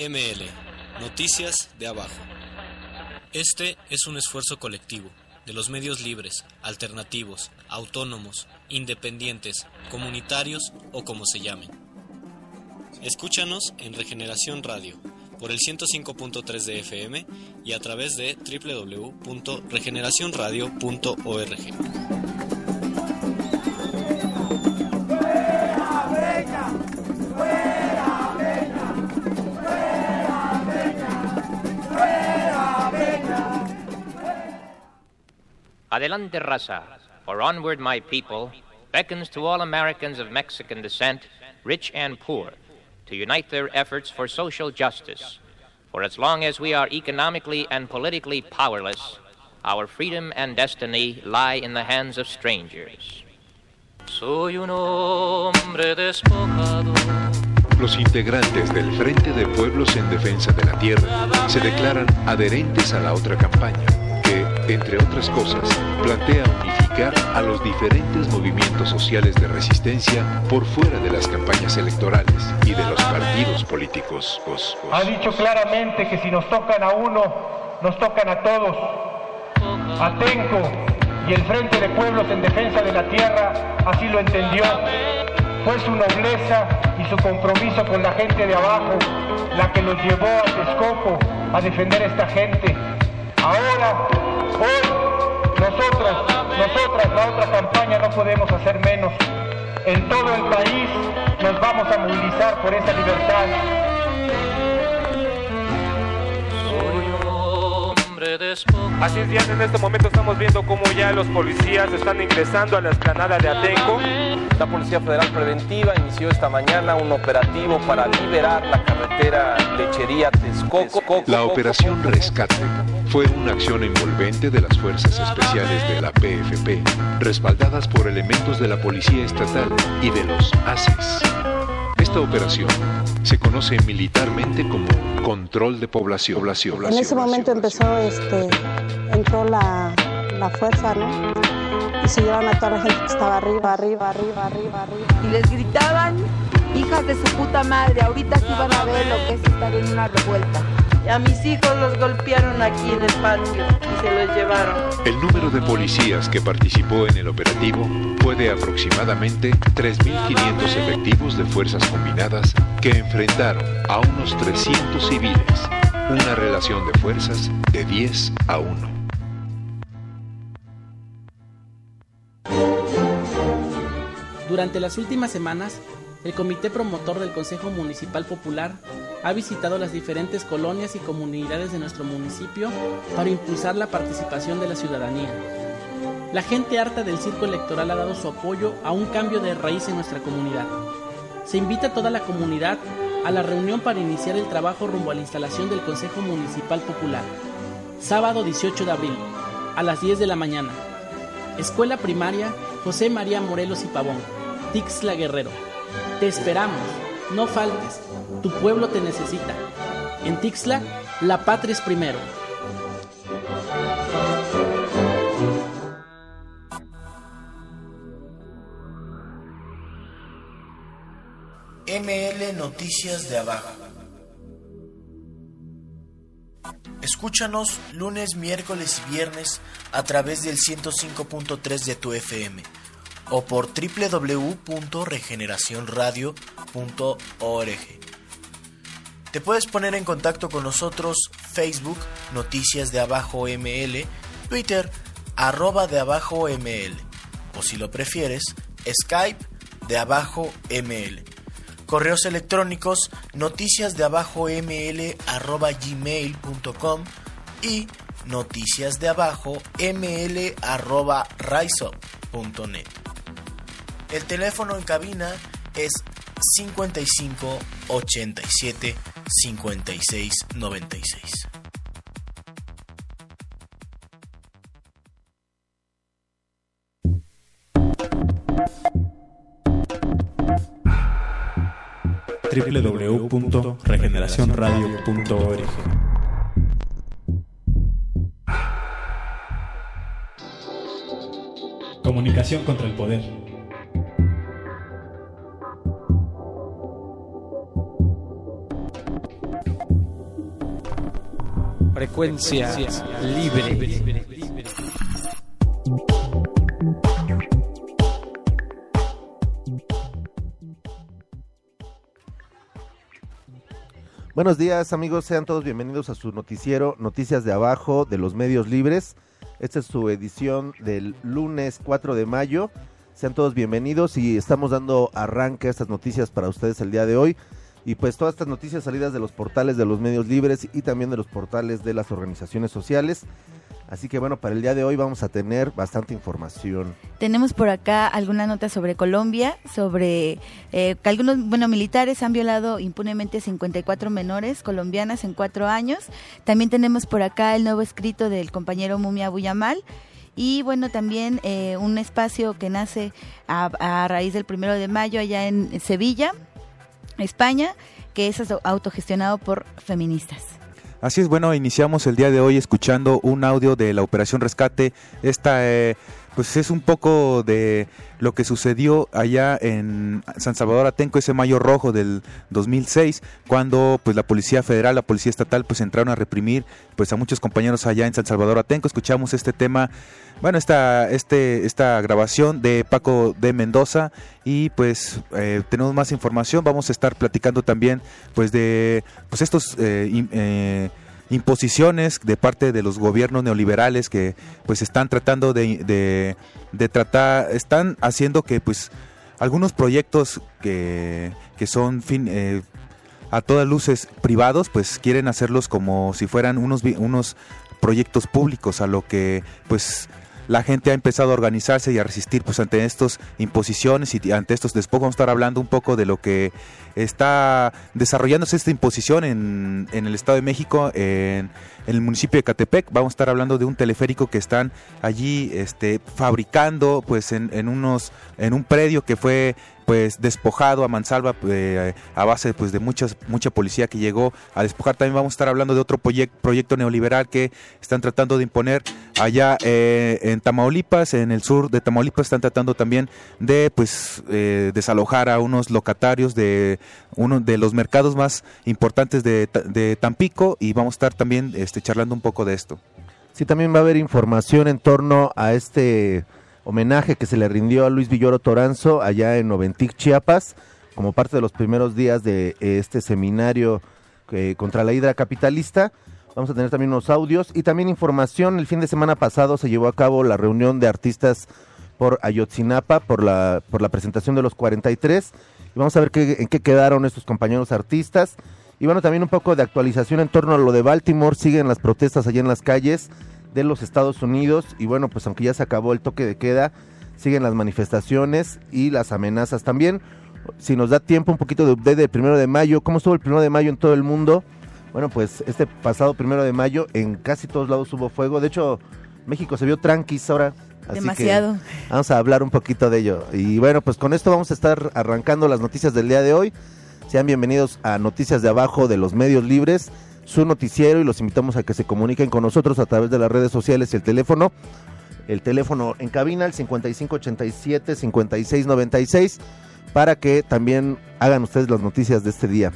ML, Noticias de Abajo. Este es un esfuerzo colectivo de los medios libres, alternativos, autónomos, independientes, comunitarios o como se llamen. Escúchanos en Regeneración Radio por el 105.3 de FM y a través de www.regeneracionradio.org. Adelante, raza, for onward my people beckons to all Americans of Mexican descent, rich and poor, to unite their efforts for social justice. For as long as we are economically and politically powerless, our freedom and destiny lie in the hands of strangers. Soy un hombre despojado. Los integrantes del Frente de Pueblos en Defensa de la Tierra se declaran adherentes a la otra campaña, que, entre otras cosas, plantea unificar a los diferentes movimientos sociales de resistencia por fuera de las campañas electorales y de los partidos políticos. Ha dicho claramente que si nos tocan a uno, nos tocan a todos. Atenco y el Frente de Pueblos en Defensa de la Tierra así lo entendió. Fue su nobleza y su compromiso con la gente de abajo la que los llevó a Texcoco a defender a esta gente. Ahora, hoy, nosotras, la otra campaña, no podemos hacer menos. En todo el país nos vamos a movilizar por esa libertad. Así es, Diana, en este momento estamos viendo cómo ya los policías están ingresando a la explanada de Atenco. La Policía Federal Preventiva inició esta mañana un operativo para liberar la carretera Lechería-Texcoco. La Operación Rescate fue una acción envolvente de las Fuerzas Especiales de la PFP, respaldadas por elementos de la Policía Estatal y de los ACES. Esta operación se conoce militarmente como control de población. En ese momento entró la fuerza, ¿no? Y se llevaron a toda la gente que estaba arriba. Y les gritaban, hijas de su puta madre, ahorita sí van a ver lo que es estar en una revuelta. A mis hijos los golpearon aquí en el patio y se los llevaron. El número de policías que participó en el operativo fue de aproximadamente 3.500 efectivos de fuerzas combinadas que enfrentaron a unos 300 civiles, una relación de fuerzas de 10-1. Durante las últimas semanas, el Comité Promotor del Consejo Municipal Popular ha visitado las diferentes colonias y comunidades de nuestro municipio para impulsar la participación de la ciudadanía. La gente harta del circo electoral ha dado su apoyo a un cambio de raíz en nuestra comunidad. Se invita a toda la comunidad a la reunión para iniciar el trabajo rumbo a la instalación del Consejo Municipal Popular. Sábado 18 de abril, a las 10 de la mañana. Escuela Primaria José María Morelos y Pavón, Tixla Guerrero. Te esperamos, no faltes, tu pueblo te necesita. En Tixla, la patria es primero. ML Noticias de Abajo. Escúchanos lunes, miércoles y viernes a través del 105.3 de tu FM o por www.regeneracionradio.org. Te puedes poner en contacto con nosotros: Facebook, Noticias de Abajo ML, Twitter, @de Abajo ML, o si lo prefieres, Skype de Abajo ML. Correos electrónicos: noticiasdeabajoml@gmail.com y noticiasdeabajoml@riseup.net. El teléfono en cabina es 55 87 56 96. www.regeneracionradio.org. Comunicación contra el poder. Frecuencia libre. Buenos días, amigos, sean todos bienvenidos a su noticiero Noticias de Abajo de los Medios Libres. Esta es su edición del lunes 4 de mayo. Sean todos bienvenidos y estamos dando arranque a estas noticias para ustedes el día de hoy. Y pues todas estas noticias salidas de los portales de los medios libres y también de los portales de las organizaciones sociales. Así que bueno, para el día de hoy vamos a tener bastante información. Tenemos por acá alguna nota sobre Colombia, sobre que algunos militares han violado impunemente 54 menores colombianas en 4 años. También tenemos por acá el nuevo escrito del compañero Mumia Abu Yamal. Y bueno, también un espacio que nace a raíz del 1 de mayo allá en Sevilla, España, que es autogestionado por feministas. Así es, bueno, iniciamos el día de hoy escuchando un audio de la Operación Rescate. Esta pues es un poco de lo que sucedió allá en San Salvador Atenco, ese mayo rojo del 2006, cuando pues la Policía Federal, la Policía Estatal, pues entraron a reprimir pues a muchos compañeros allá en San Salvador Atenco. Escuchamos este tema, bueno, esta grabación de Paco de Mendoza y pues tenemos más información. Vamos a estar platicando también pues de pues estos imposiciones de parte de los gobiernos neoliberales que pues están tratando de tratar, están haciendo que pues algunos proyectos que son a todas luces privados, pues quieren hacerlos como si fueran unos proyectos públicos, a lo que pues la gente ha empezado a organizarse y a resistir pues ante estas imposiciones y ante estos despojos. Vamos a estar hablando un poco de lo que está desarrollándose esta imposición en el Estado de México, en el municipio de Ecatepec. Vamos a estar hablando de un teleférico que están allí fabricando pues en un predio que fue pues despojado a mansalva a base pues de mucha policía que llegó a despojar. También vamos a estar hablando de otro proyecto neoliberal que están tratando de imponer allá en Tamaulipas, en el sur de Tamaulipas. Están tratando también de pues desalojar a unos locatarios de uno de los mercados más importantes de Tampico, y vamos a estar también charlando un poco de esto. Sí, también va a haber información en torno a este homenaje que se le rindió a Luis Villoro Toranzo allá en Oventic, Chiapas, como parte de los primeros días de este seminario contra la hidra capitalista. Vamos a tener también unos audios y también información. El fin de semana pasado se llevó a cabo la reunión de artistas por Ayotzinapa, por la presentación de los 43, y vamos a ver en qué quedaron estos compañeros artistas. Y bueno, también un poco de actualización en torno a lo de Baltimore. Siguen las protestas allá en las calles de los Estados Unidos, y bueno, pues aunque ya se acabó el toque de queda, siguen las manifestaciones y las amenazas. También, si nos da tiempo, un poquito de update del 1 de mayo, cómo estuvo el 1 de mayo en todo el mundo. Bueno, pues este pasado 1 de mayo en casi todos lados hubo fuego. De hecho, México se vio tranquis ahora. Así demasiado. Que vamos a hablar un poquito de ello. Y bueno, pues con esto vamos a estar arrancando las noticias del día de hoy. Sean bienvenidos a Noticias de Abajo de los Medios Libres, su noticiero, y los invitamos a que se comuniquen con nosotros a través de las redes sociales y el teléfono en cabina, el 5587-5696, para que también hagan ustedes las noticias de este día.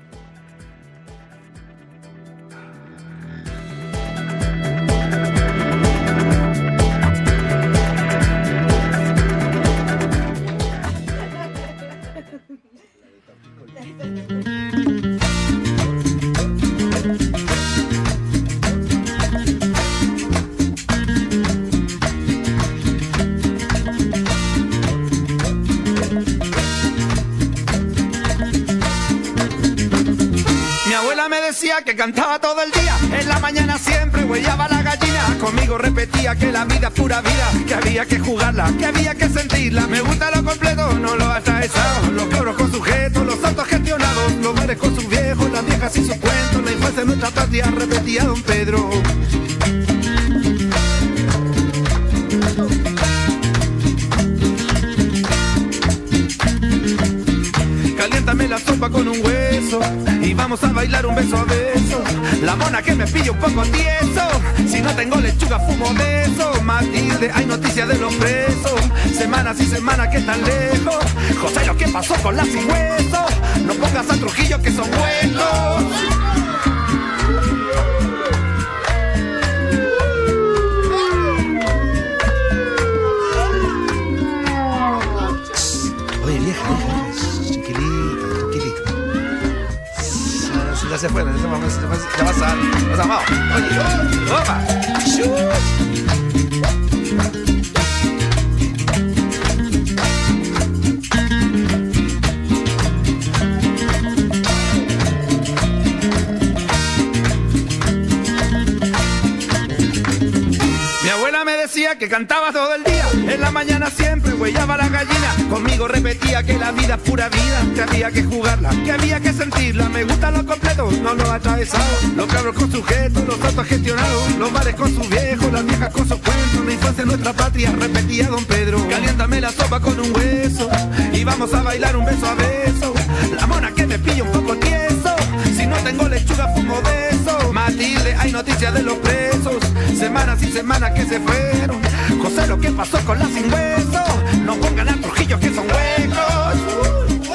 Que cantaba todo el día, en la mañana siempre huellaba la gallina. Conmigo repetía que la vida es pura vida, que había que jugarla, que había que sentirla. Me gusta lo completo, no lo atravesado. Los cabros con sujetos, los autos gestionados, los bares con sus viejos, las viejas y sus cuentos. La infancia de nuestra patria, repetía don Pedro. Caliéntame la sopa con un hueso y vamos a bailar un beso a beso. La mona que me pilla un poco tieso, si no tengo lechuga fumo de eso. Matilde, hay noticias de los presos, semanas y semanas que están lejos. José, lo que pasó con la sin hueso, no pongas a Trujillo que son buenos. vieja, chiquilita. Ya se fue, en ese momento ya va a salir. Vamos, oye, toma. Que cantaba todo el día, en la mañana siempre huellaba la gallina. Conmigo repetía que la vida es pura vida, que había que jugarla, que había que sentirla. Me gusta lo completo, no lo atravesado. Los cabros con sujetos, los autogestionados, los bares con sus viejos, las viejas con sus cuentos. La infancia en nuestra patria, repetía don Pedro. Caliéntame la sopa con un hueso y vamos a bailar un beso a beso. La mona que me pilla un poco tieso, si no tengo lechuga fumo de eso. Matilde, hay noticias de los presos, semanas y semanas que se fueron. José, lo que pasó con la sin hueso, no pongan a Trujillo que son huecos.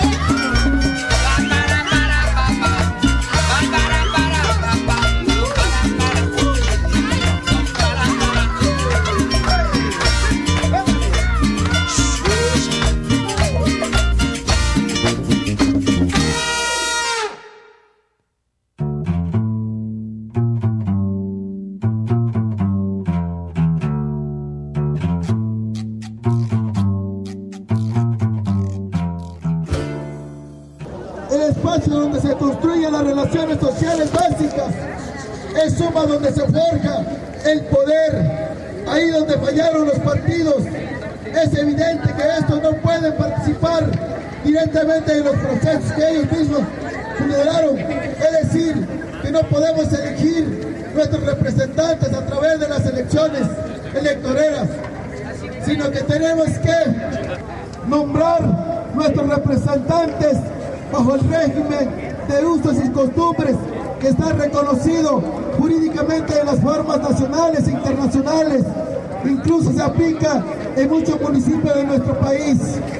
Donde se construyen las relaciones sociales básicas, es suma donde se forja el poder, ahí donde fallaron los partidos. Es evidente que estos no pueden participar directamente en los procesos que ellos mismos generaron, es decir, que no podemos elegir nuestros representantes a través de las elecciones electoreras, sino que tenemos que nombrar nuestros representantes bajo el régimen de usos y costumbres que está reconocido jurídicamente en las formas nacionales e internacionales. Incluso se aplica en muchos municipios de nuestro país.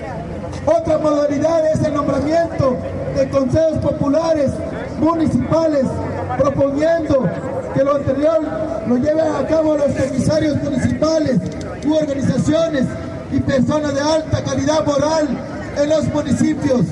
Otra modalidad es el nombramiento de consejos populares municipales, proponiendo que lo anterior lo lleven a cabo los comisarios municipales u organizaciones y personas de alta calidad moral en los municipios,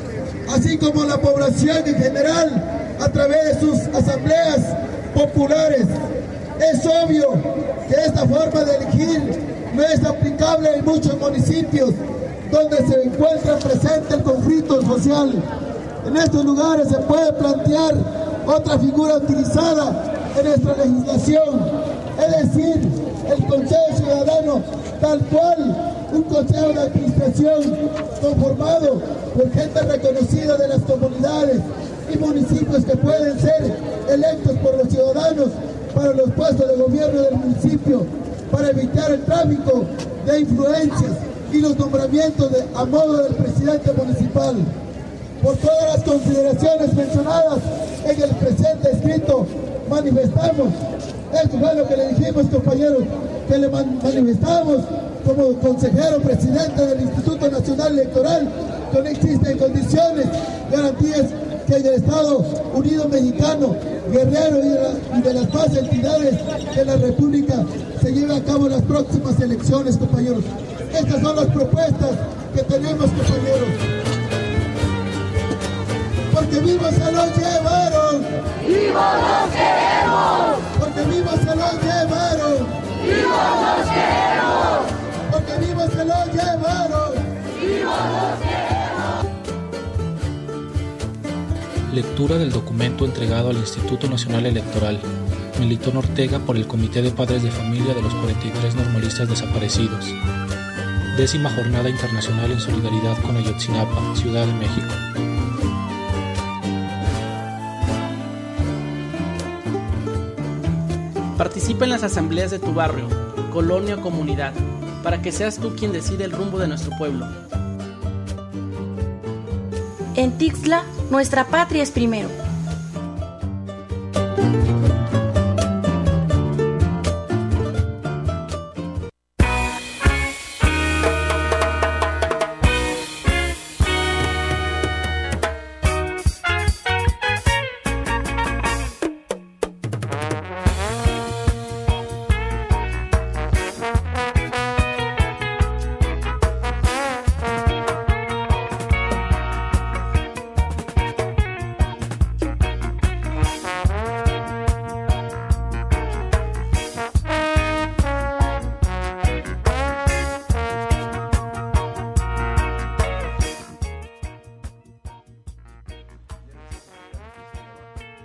así como la población en general a través de sus asambleas populares. Es obvio que esta forma de elegir no es aplicable en muchos municipios donde se encuentra presente el conflicto social. En estos lugares se puede plantear otra figura utilizada en nuestra legislación, es decir, el Consejo Ciudadano, tal cual un consejo de administración conformado por gente reconocida de las comunidades y municipios que pueden ser electos por los ciudadanos para los puestos de gobierno del municipio, para evitar el tráfico de influencias y los nombramientos a modo del presidente municipal. Por todas las consideraciones mencionadas en el presente escrito, manifestamos, esto fue lo que le dijimos, compañeros, que le manifestamos como consejero presidente del Instituto Nacional Electoral, que no existen condiciones, garantías que en el Estado Unido Mexicano, Guerrero y de las demás entidades de la República se lleven a cabo las próximas elecciones, compañeros. Estas son las propuestas que tenemos, compañeros. Porque vivos se los llevaron. ¡Vivos los queremos! Porque vivos se los llevaron. ¡Vivos los queremos! Porque vivos se los llevaron. ¡Vivos los queremos! Lectura del documento entregado al Instituto Nacional Electoral, Melitón Ortega por el Comité de Padres de Familia de los 43 normalistas desaparecidos. 10ª Jornada Internacional en Solidaridad con Ayotzinapa, Ciudad de México. Participa en las asambleas de tu barrio, colonia o comunidad, para que seas tú quien decide el rumbo de nuestro pueblo. En Tixla, nuestra patria es primero.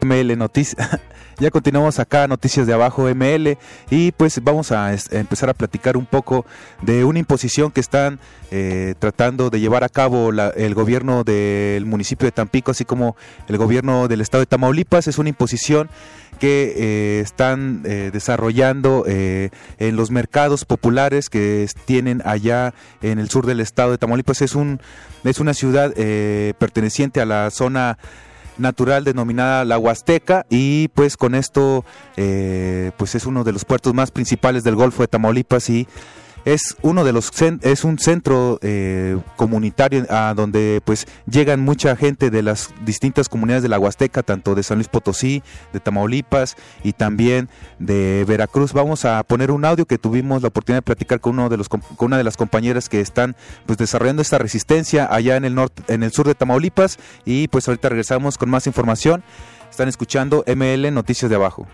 ML Noticias. Ya continuamos acá, Noticias de Abajo ML, y pues vamos a empezar a platicar un poco de una imposición que están tratando de llevar a cabo el gobierno del municipio de Tampico, así como el gobierno del estado de Tamaulipas. Es una imposición que están desarrollando en los mercados populares que tienen allá en el sur del estado de Tamaulipas. Es una ciudad perteneciente a la zona natural denominada la Huasteca, y pues con esto pues es uno de los puertos más principales del Golfo de Tamaulipas, y es un centro comunitario a donde pues llegan mucha gente de las distintas comunidades de la Huasteca, tanto de San Luis Potosí, de Tamaulipas y también de Veracruz. Vamos a poner un audio que tuvimos la oportunidad de platicar con una de las compañeras que están pues desarrollando esta resistencia allá en el sur de Tamaulipas, y pues ahorita regresamos con más información. Están escuchando ML Noticias de Abajo.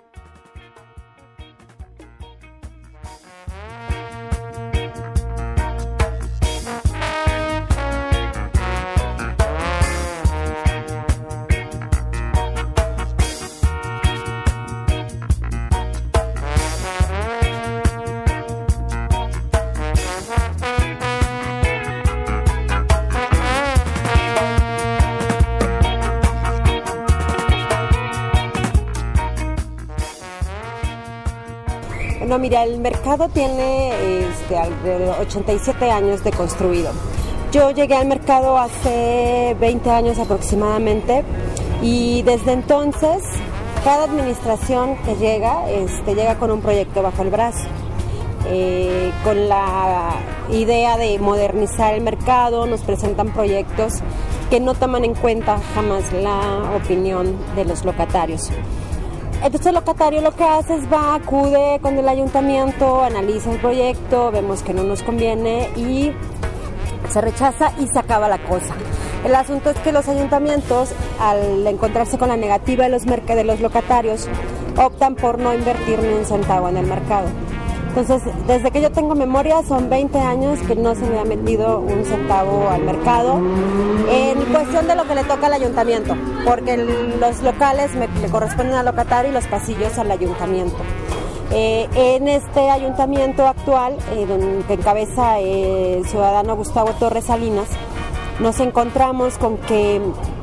No, mira, el mercado tiene alrededor de 87 años de construido. Yo llegué al mercado hace 20 años aproximadamente, y desde entonces cada administración que llega con un proyecto bajo el brazo, con la idea de modernizar el mercado. Nos presentan proyectos que no toman en cuenta jamás la opinión de los locatarios. Entonces el locatario lo que hace es acude con el ayuntamiento, analiza el proyecto, vemos que no nos conviene y se rechaza y se acaba la cosa. El asunto es que los ayuntamientos, al encontrarse con la negativa de los locatarios, optan por no invertir ni un centavo en el mercado. Entonces, desde que yo tengo memoria, son 20 años que no se le ha metido un centavo al mercado, en cuestión de lo que le toca al ayuntamiento, porque los locales le corresponden al locatario y los pasillos al ayuntamiento. En este ayuntamiento actual, que encabeza el ciudadano Gustavo Torres Salinas, nos encontramos con que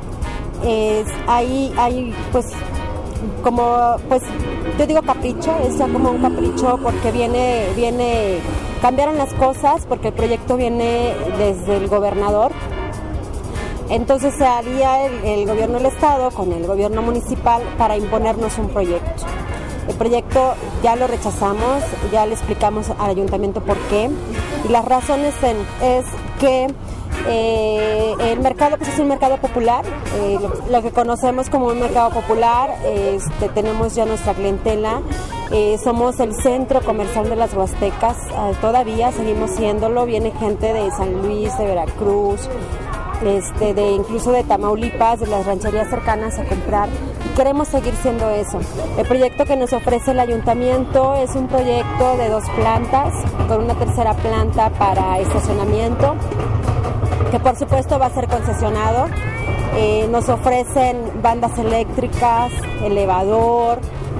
hay pues como, pues yo digo capricho, es ya como un capricho, porque cambiaron las cosas, porque el proyecto viene desde el gobernador. Entonces se haría el gobierno del estado con el gobierno municipal para imponernos un proyecto. El proyecto ya lo rechazamos, ya le explicamos al ayuntamiento por qué, y las razones es que el mercado pues es un mercado popular, lo que conocemos como un mercado popular. Tenemos ya nuestra clientela, somos el centro comercial de las Huastecas, todavía seguimos siéndolo. Viene gente de San Luis, de Veracruz, incluso de Tamaulipas, de las rancherías cercanas a comprar, y queremos seguir siendo eso. El proyecto que nos ofrece el ayuntamiento es un proyecto de 2 plantas, con una tercera planta para estacionamiento, que por supuesto va a ser concesionado. Nos ofrecen bandas eléctricas, elevador.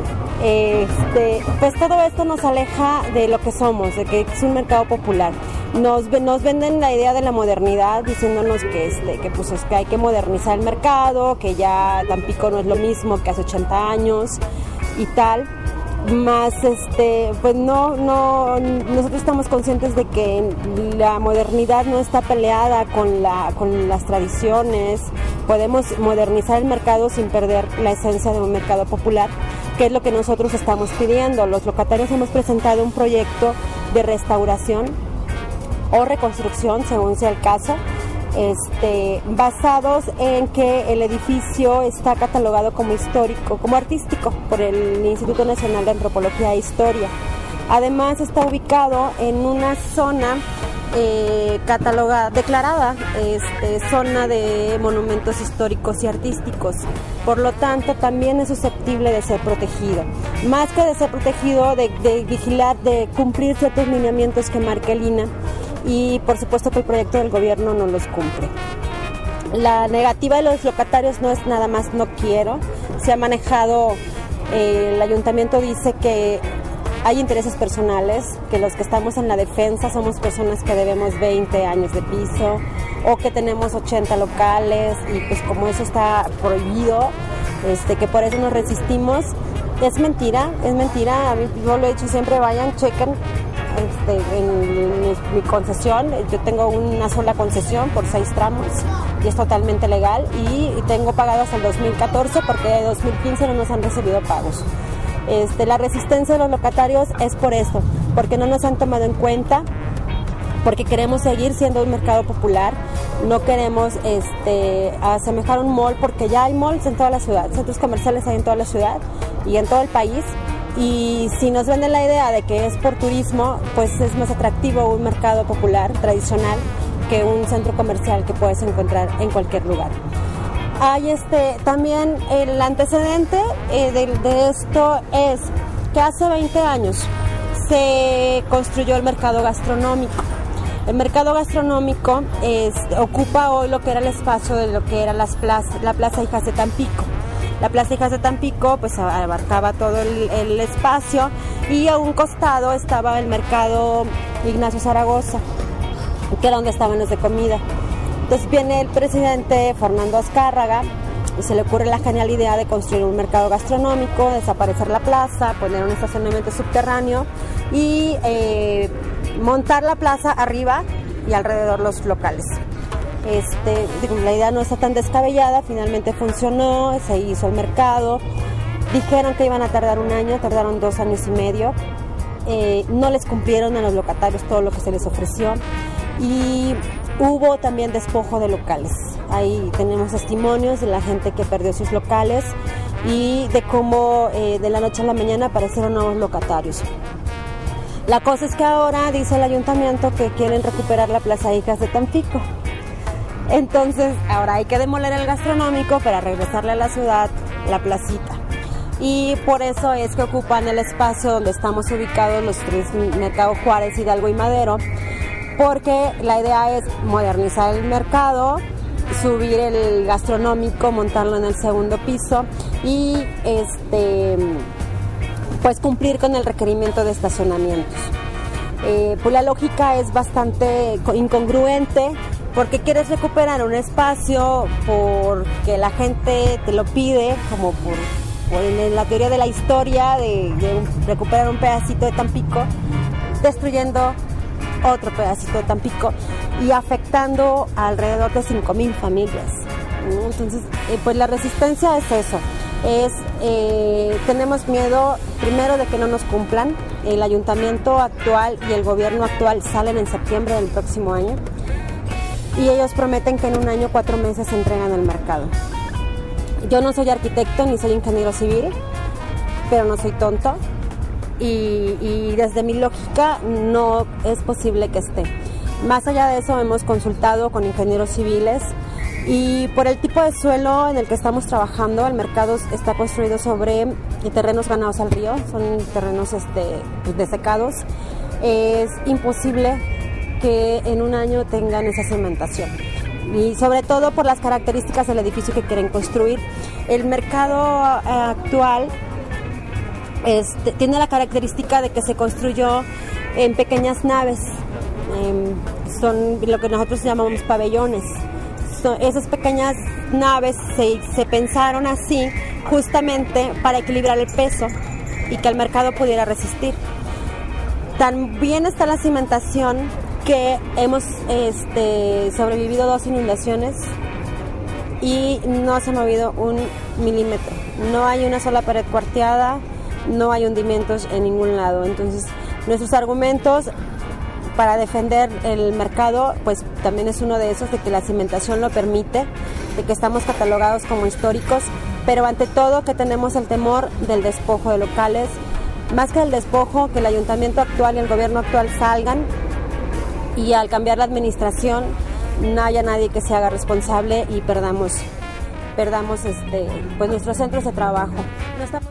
Pues todo esto nos aleja de lo que somos, de que es un mercado popular. Nos venden la idea de la modernidad, diciéndonos que pues es que hay que modernizar el mercado, que ya Tampico no es lo mismo que hace 80 años y tal. Más pues no, nosotros estamos conscientes de que la modernidad no está peleada con las tradiciones. Podemos modernizar el mercado sin perder la esencia de un mercado popular, que es lo que nosotros estamos pidiendo. Los locatarios hemos presentado un proyecto de restauración o reconstrucción, según sea el caso, basados en que el edificio está catalogado como histórico, como artístico, por el Instituto Nacional de Antropología e Historia. Además está ubicado en una zona declarada zona de monumentos históricos y artísticos. Por lo tanto, también es susceptible de ser protegido. Más que de ser protegido, de vigilar, de cumplir ciertos lineamientos que marca el INAH, y por supuesto que el proyecto del gobierno no los cumple. La negativa de los locatarios no es nada más no quiero, se ha manejado, el ayuntamiento dice que hay intereses personales, que los que estamos en la defensa somos personas que debemos 20 años de piso o que tenemos 80 locales y pues como eso está prohibido, que por eso nos resistimos. Es mentira, yo lo he dicho siempre, vayan, chequen en mi concesión, yo tengo una sola concesión por 6 tramos y es totalmente legal y tengo pagado hasta el 2014 porque de 2015 no nos han recibido pagos. La resistencia de los locatarios es por esto, porque no nos han tomado en cuenta, porque queremos seguir siendo un mercado popular, no queremos asemejar un mall, porque ya hay malls en toda la ciudad, centros comerciales hay en toda la ciudad y en todo el país, y si nos venden la idea de que es por turismo, pues es más atractivo un mercado popular tradicional que un centro comercial que puedes encontrar en cualquier lugar. Hay también el antecedente de esto es que hace 20 años se construyó el mercado gastronómico. El mercado gastronómico ocupa hoy lo que era el espacio de lo que era la Plaza Hijas de Tampico. La Plaza Hijas de Tampico pues abarcaba todo el espacio y a un costado estaba el mercado Ignacio Zaragoza, que era donde estaban los de comida. Entonces viene el presidente Fernando Azcárraga y se le ocurre la genial idea de construir un mercado gastronómico, desaparecer la plaza, poner un estacionamiento subterráneo y montar la plaza arriba y alrededor los locales. La idea no está tan descabellada, finalmente funcionó, se hizo el mercado, dijeron que iban a tardar 1 año, tardaron 2 años y medio, no les cumplieron a los locatarios todo lo que se les ofreció y hubo también despojo de locales. Ahí tenemos testimonios de la gente que perdió sus locales y de cómo de la noche a la mañana aparecieron nuevos locatarios. La cosa es que ahora dice el ayuntamiento que quieren recuperar la Plaza Hijas de Tampico. Entonces ahora hay que demoler el gastronómico para regresarle a la ciudad la placita. Y por eso es que ocupan el espacio donde estamos ubicados los 3 Mercado Juárez, Hidalgo y Madero, porque la idea es modernizar el mercado, subir el gastronómico, montarlo en el segundo piso y pues cumplir con el requerimiento de estacionamientos. Pues la lógica es bastante incongruente porque quieres recuperar un espacio porque la gente te lo pide, como por en la teoría de la historia de recuperar un pedacito de Tampico, destruyendo otro pedacito de Tampico y afectando a alrededor de 5,000 familias. Entonces, pues la resistencia es eso. Tenemos miedo primero de que no nos cumplan. El ayuntamiento actual y el gobierno actual salen en septiembre del próximo año y ellos prometen que en 1 año 4 meses se entregan al mercado. Yo no soy arquitecto ni soy ingeniero civil, pero no soy tonto y desde mi lógica no es posible que esté. Más allá de eso hemos consultado con ingenieros civiles y por el tipo de suelo en el que estamos trabajando, el mercado está construido sobre terrenos ganados al río, son terrenos desecados. Es imposible que en 1 año tengan esa cimentación y sobre todo por las características del edificio que quieren construir. El mercado actual tiene la característica de que se construyó en pequeñas naves, son lo que nosotros llamamos pabellones. Esas pequeñas naves se pensaron así justamente para equilibrar el peso y que el mercado pudiera resistir. También está la cimentación que hemos sobrevivido 2 inundaciones y no se ha movido 1 milímetro. No hay una sola pared cuarteada, no hay hundimientos en ningún lado. Entonces, nuestros argumentos para defender el mercado, pues también es uno de esos, de que la cimentación lo permite, de que estamos catalogados como históricos, pero ante todo que tenemos el temor del despojo de locales, más que el despojo, que el ayuntamiento actual y el gobierno actual salgan y al cambiar la administración no haya nadie que se haga responsable y perdamos pues nuestros centros de trabajo. No estamos...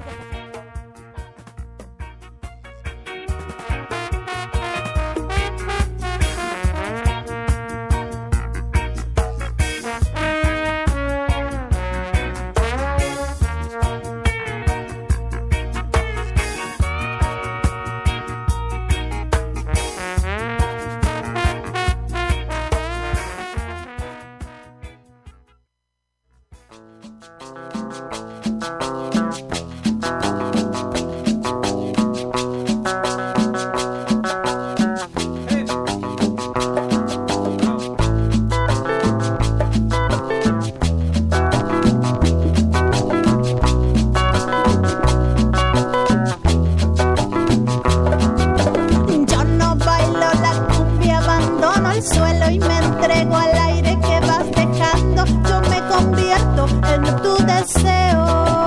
deseo.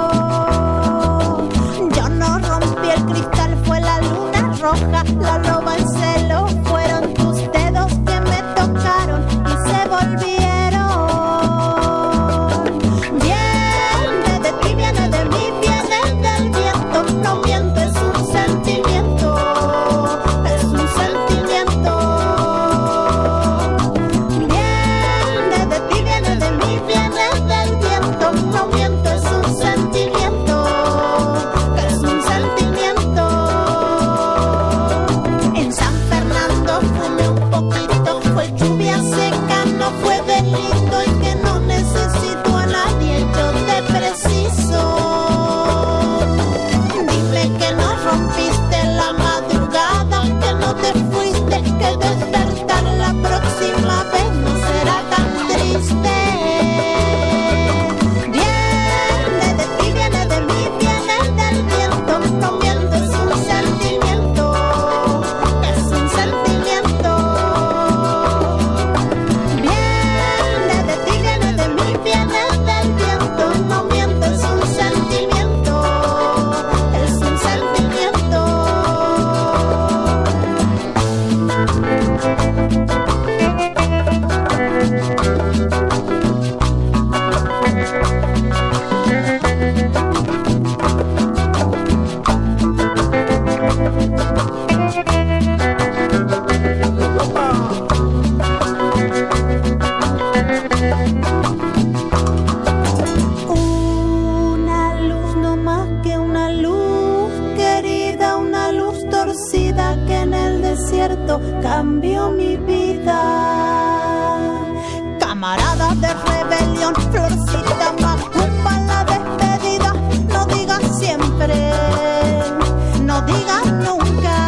Yo no rompí el cristal, fue la luna roja, la loba en celo, fueron tus dedos que me tocaron y se volvieron. Viene de ti, viene de mí, viene del viento, no miento, es un sentimiento, es un sentimiento. Viene de ti, viene de mí, viene del viento, no miento, es un sentimiento, es un sentimiento. En San Fernando fumé un poquito, fue lluvia seca, no fue delito y que no necesito a nadie, yo te preciso. Dime que no rompiste la madrugada, que no te fuiste, que despertar la próxima vez no será tan triste. Viene de ti, viene de mí, viene del viento, no miento, es un sentimiento, es un sentimiento. Viene de ti, viene de mí, viene del viento, no miento, es un sentimiento, es un sentimiento. Una luz, no más que una luz querida, una luz torcida que en el desierto cambió mi vida. Camarada de rebelión, florcita macumba, la despedida, no digas siempre, no digas nunca.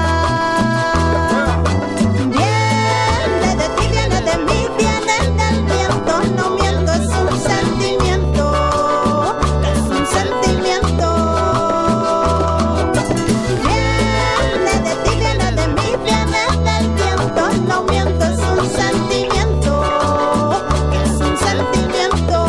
Viene de ti, viene de mí, viene del viento, no miento, es un sentimiento, es un sentimiento. Viene de ti, viene de mí, viene del viento, no miento, es un sentimiento, es un sentimiento.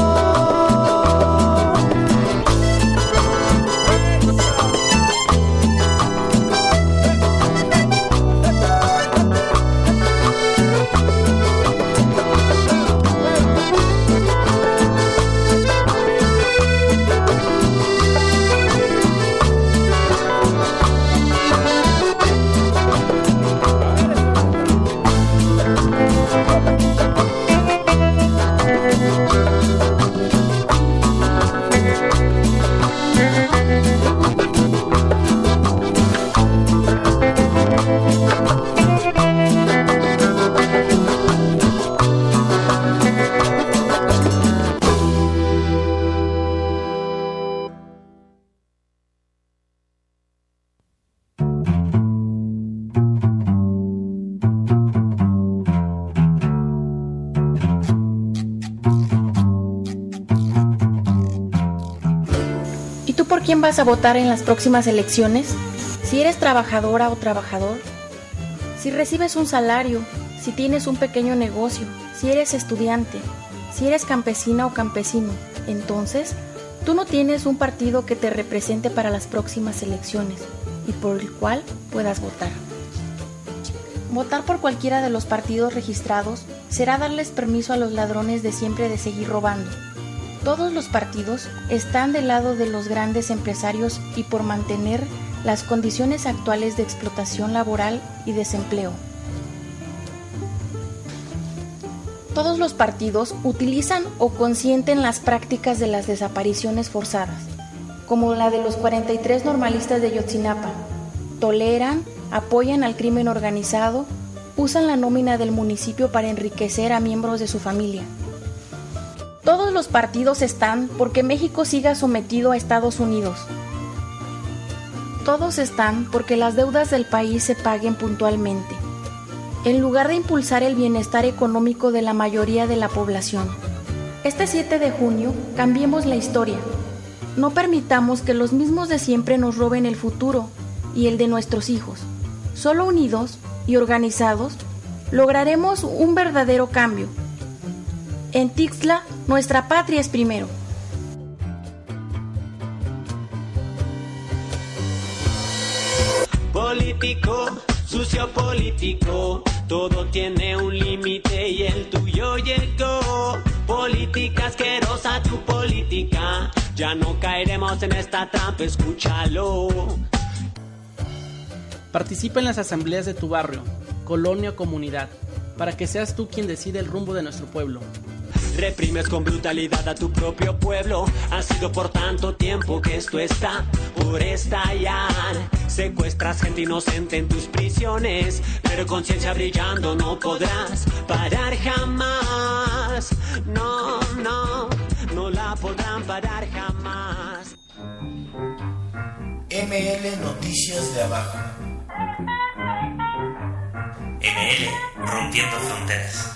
¿Y tú por quién vas a votar en las próximas elecciones? Si eres trabajadora o trabajador, si recibes un salario, si tienes un pequeño negocio, si eres estudiante, si eres campesina o campesino, entonces tú no tienes un partido que te represente para las próximas elecciones y por el cual puedas votar. Votar por cualquiera de los partidos registrados será darles permiso a los ladrones de siempre de seguir robando. Todos los partidos están del lado de los grandes empresarios y por mantener las condiciones actuales de explotación laboral y desempleo. Todos los partidos utilizan o consienten las prácticas de las desapariciones forzadas, como la de los 43 normalistas de Yotzinapa. Toleran, apoyan al crimen organizado, usan la nómina del municipio para enriquecer a miembros de su familia. Todos los partidos están porque México siga sometido a Estados Unidos. Todos están porque las deudas del país se paguen puntualmente, en lugar de impulsar el bienestar económico de la mayoría de la población. Este 7 de junio, cambiemos la historia. No permitamos que los mismos de siempre nos roben el futuro y el de nuestros hijos. Solo unidos y organizados, lograremos un verdadero cambio. En Tixla, nuestra patria es primero. político, sucio político, todo tiene un límite y el tuyo llegó. Política asquerosa, tu política, ya no caeremos en esta trampa, escúchalo. Participa en las asambleas de tu barrio, colonia o comunidad, para que seas tú quien decide el rumbo de nuestro pueblo. Reprimes con brutalidad a tu propio pueblo. Ha sido por tanto tiempo que esto está por estallar. Secuestras gente inocente en tus prisiones, pero conciencia brillando no podrás parar jamás. No, no, no la podrán parar jamás. ML Noticias de Abajo. ML Rompiendo Fronteras.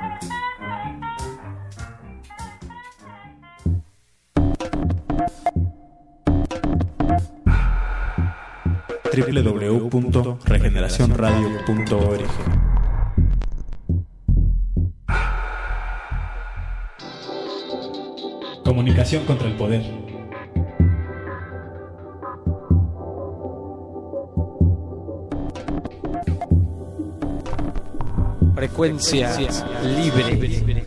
www.regeneracionradio.org. Comunicación contra el poder. Frecuencia libre.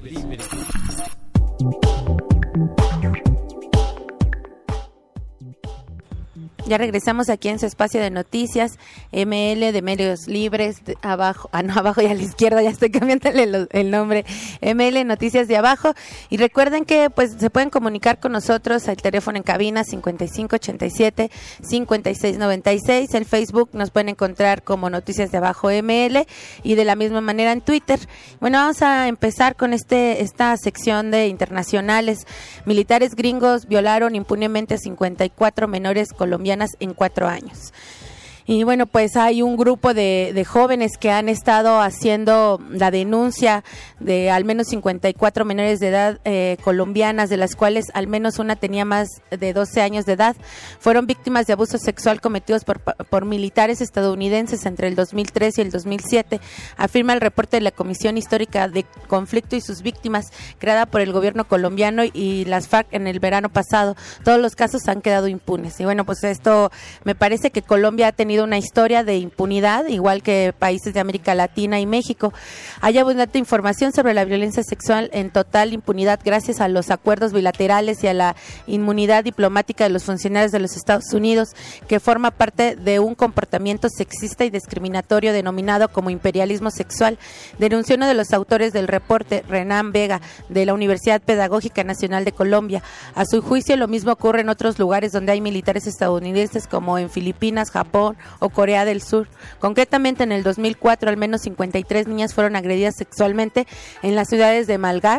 Ya regresamos aquí en su espacio de noticias, ML de Medios Libres, de abajo, abajo y a la izquierda, ya estoy cambiándole el nombre, ML Noticias de Abajo, y recuerden que pues se pueden comunicar con nosotros al teléfono en cabina 5587-5696, el Facebook nos pueden encontrar como Noticias de Abajo ML, y de la misma manera en Twitter. Bueno, vamos a empezar con esta sección de internacionales. Militares gringos violaron impunemente a 54 menores colombianas en 4 años. Y bueno, pues hay un grupo de jóvenes que han estado haciendo la denuncia de al menos 54 menores de edad colombianas, de las cuales al menos una tenía más de 12 años de edad. Fueron víctimas de abuso sexual cometidos por militares estadounidenses entre el 2003 y el 2007, afirma el reporte de la Comisión Histórica de Conflicto y sus Víctimas, creada por el gobierno colombiano y las FARC en el verano pasado. Todos los casos han quedado impunes. Y bueno, pues esto me parece que Colombia ha tenido una historia de impunidad, igual que países de América Latina y México. Hay abundante información sobre la violencia sexual en total impunidad gracias a los acuerdos bilaterales y a la inmunidad diplomática de los funcionarios de los Estados Unidos, que forma parte de un comportamiento sexista y discriminatorio denominado como imperialismo sexual, denunció uno de los autores del reporte, Renan Vega, de la Universidad Pedagógica Nacional de Colombia. A su juicio, lo mismo ocurre en otros lugares donde hay militares estadounidenses, como en Filipinas, Japón o Corea del Sur. Concretamente, en el 2004, al menos 53 niñas fueron agredidas sexualmente en las ciudades de Malgar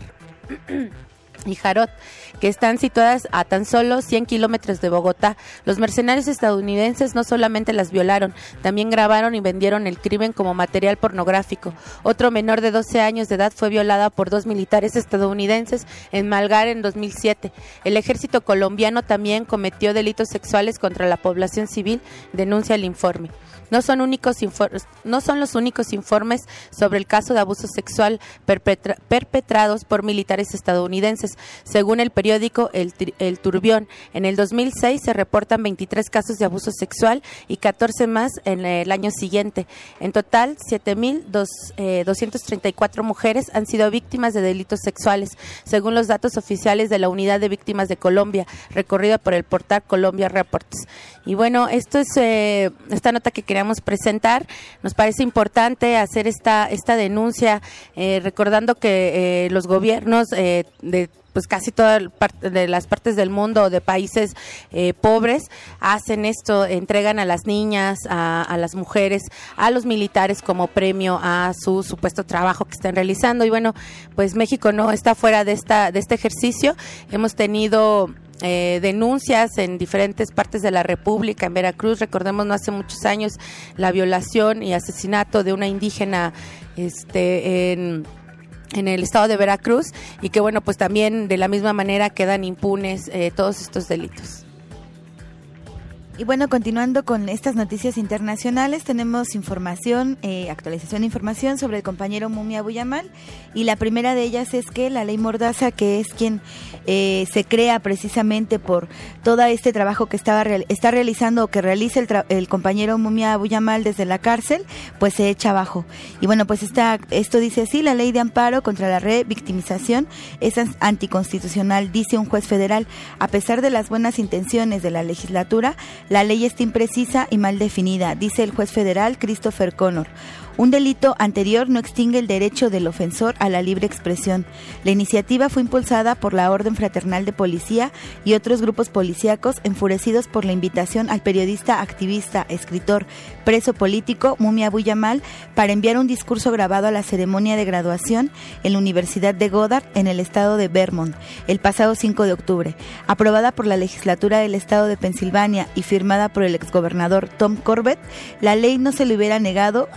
y Jarot, que están situadas a tan solo 100 kilómetros de Bogotá. Los mercenarios estadounidenses no solamente las violaron, también grabaron y vendieron el crimen como material pornográfico. Otro menor de 12 años de edad fue violada por 2 militares estadounidenses en Malgar en 2007. El ejército colombiano también cometió delitos sexuales contra la población civil, denuncia el informe. No son los únicos informes sobre el caso de abuso sexual perpetrados por militares estadounidenses. Según el periódico El Turbión, en el 2006 se reportan 23 casos de abuso sexual y 14 más en el año siguiente. En total, 7.234 mujeres han sido víctimas de delitos sexuales, según los datos oficiales de la Unidad de Víctimas de Colombia, recorrida por el portal Colombia Reports. Y bueno, esto es esta nota que queríamos presentar. Nos parece importante hacer esta denuncia, recordando que los gobiernos de pues casi todas de las partes del mundo o de países pobres hacen esto, entregan a las niñas, a las mujeres, a los militares como premio a su supuesto trabajo que están realizando. Y bueno, pues México no está fuera de este ejercicio. Hemos tenido denuncias en diferentes partes de la República. En Veracruz, recordemos, no hace muchos años, la violación y asesinato de una indígena en el estado de Veracruz, y que bueno, pues también de la misma manera quedan impunes todos estos delitos. Y bueno, continuando con estas noticias internacionales, tenemos información, actualización de información sobre el compañero Mumia Abu-Jamal, y la primera de ellas es que la ley Mordaza, que es quien se crea precisamente por todo este trabajo que está realizando o que realiza el compañero Mumia Abu-Jamal desde la cárcel, pues se echa abajo. Y bueno, pues esto dice así: la ley de amparo contra la revictimización es anticonstitucional, dice un juez federal. A pesar de las buenas intenciones de la legislatura, la ley está imprecisa y mal definida, dice el juez federal Christopher Connor. Un delito anterior no extingue el derecho del ofensor a la libre expresión. La iniciativa fue impulsada por la Orden Fraternal de Policía y otros grupos policíacos enfurecidos por la invitación al periodista, activista, escritor, preso político Mumia Abu-Jamal para enviar un discurso grabado a la ceremonia de graduación en la Universidad de Goddard en el estado de Vermont el pasado 5 de octubre. Aprobada por la legislatura del estado de Pensilvania y firmada por el exgobernador Tom Corbett, la ley no solo le hubiera negado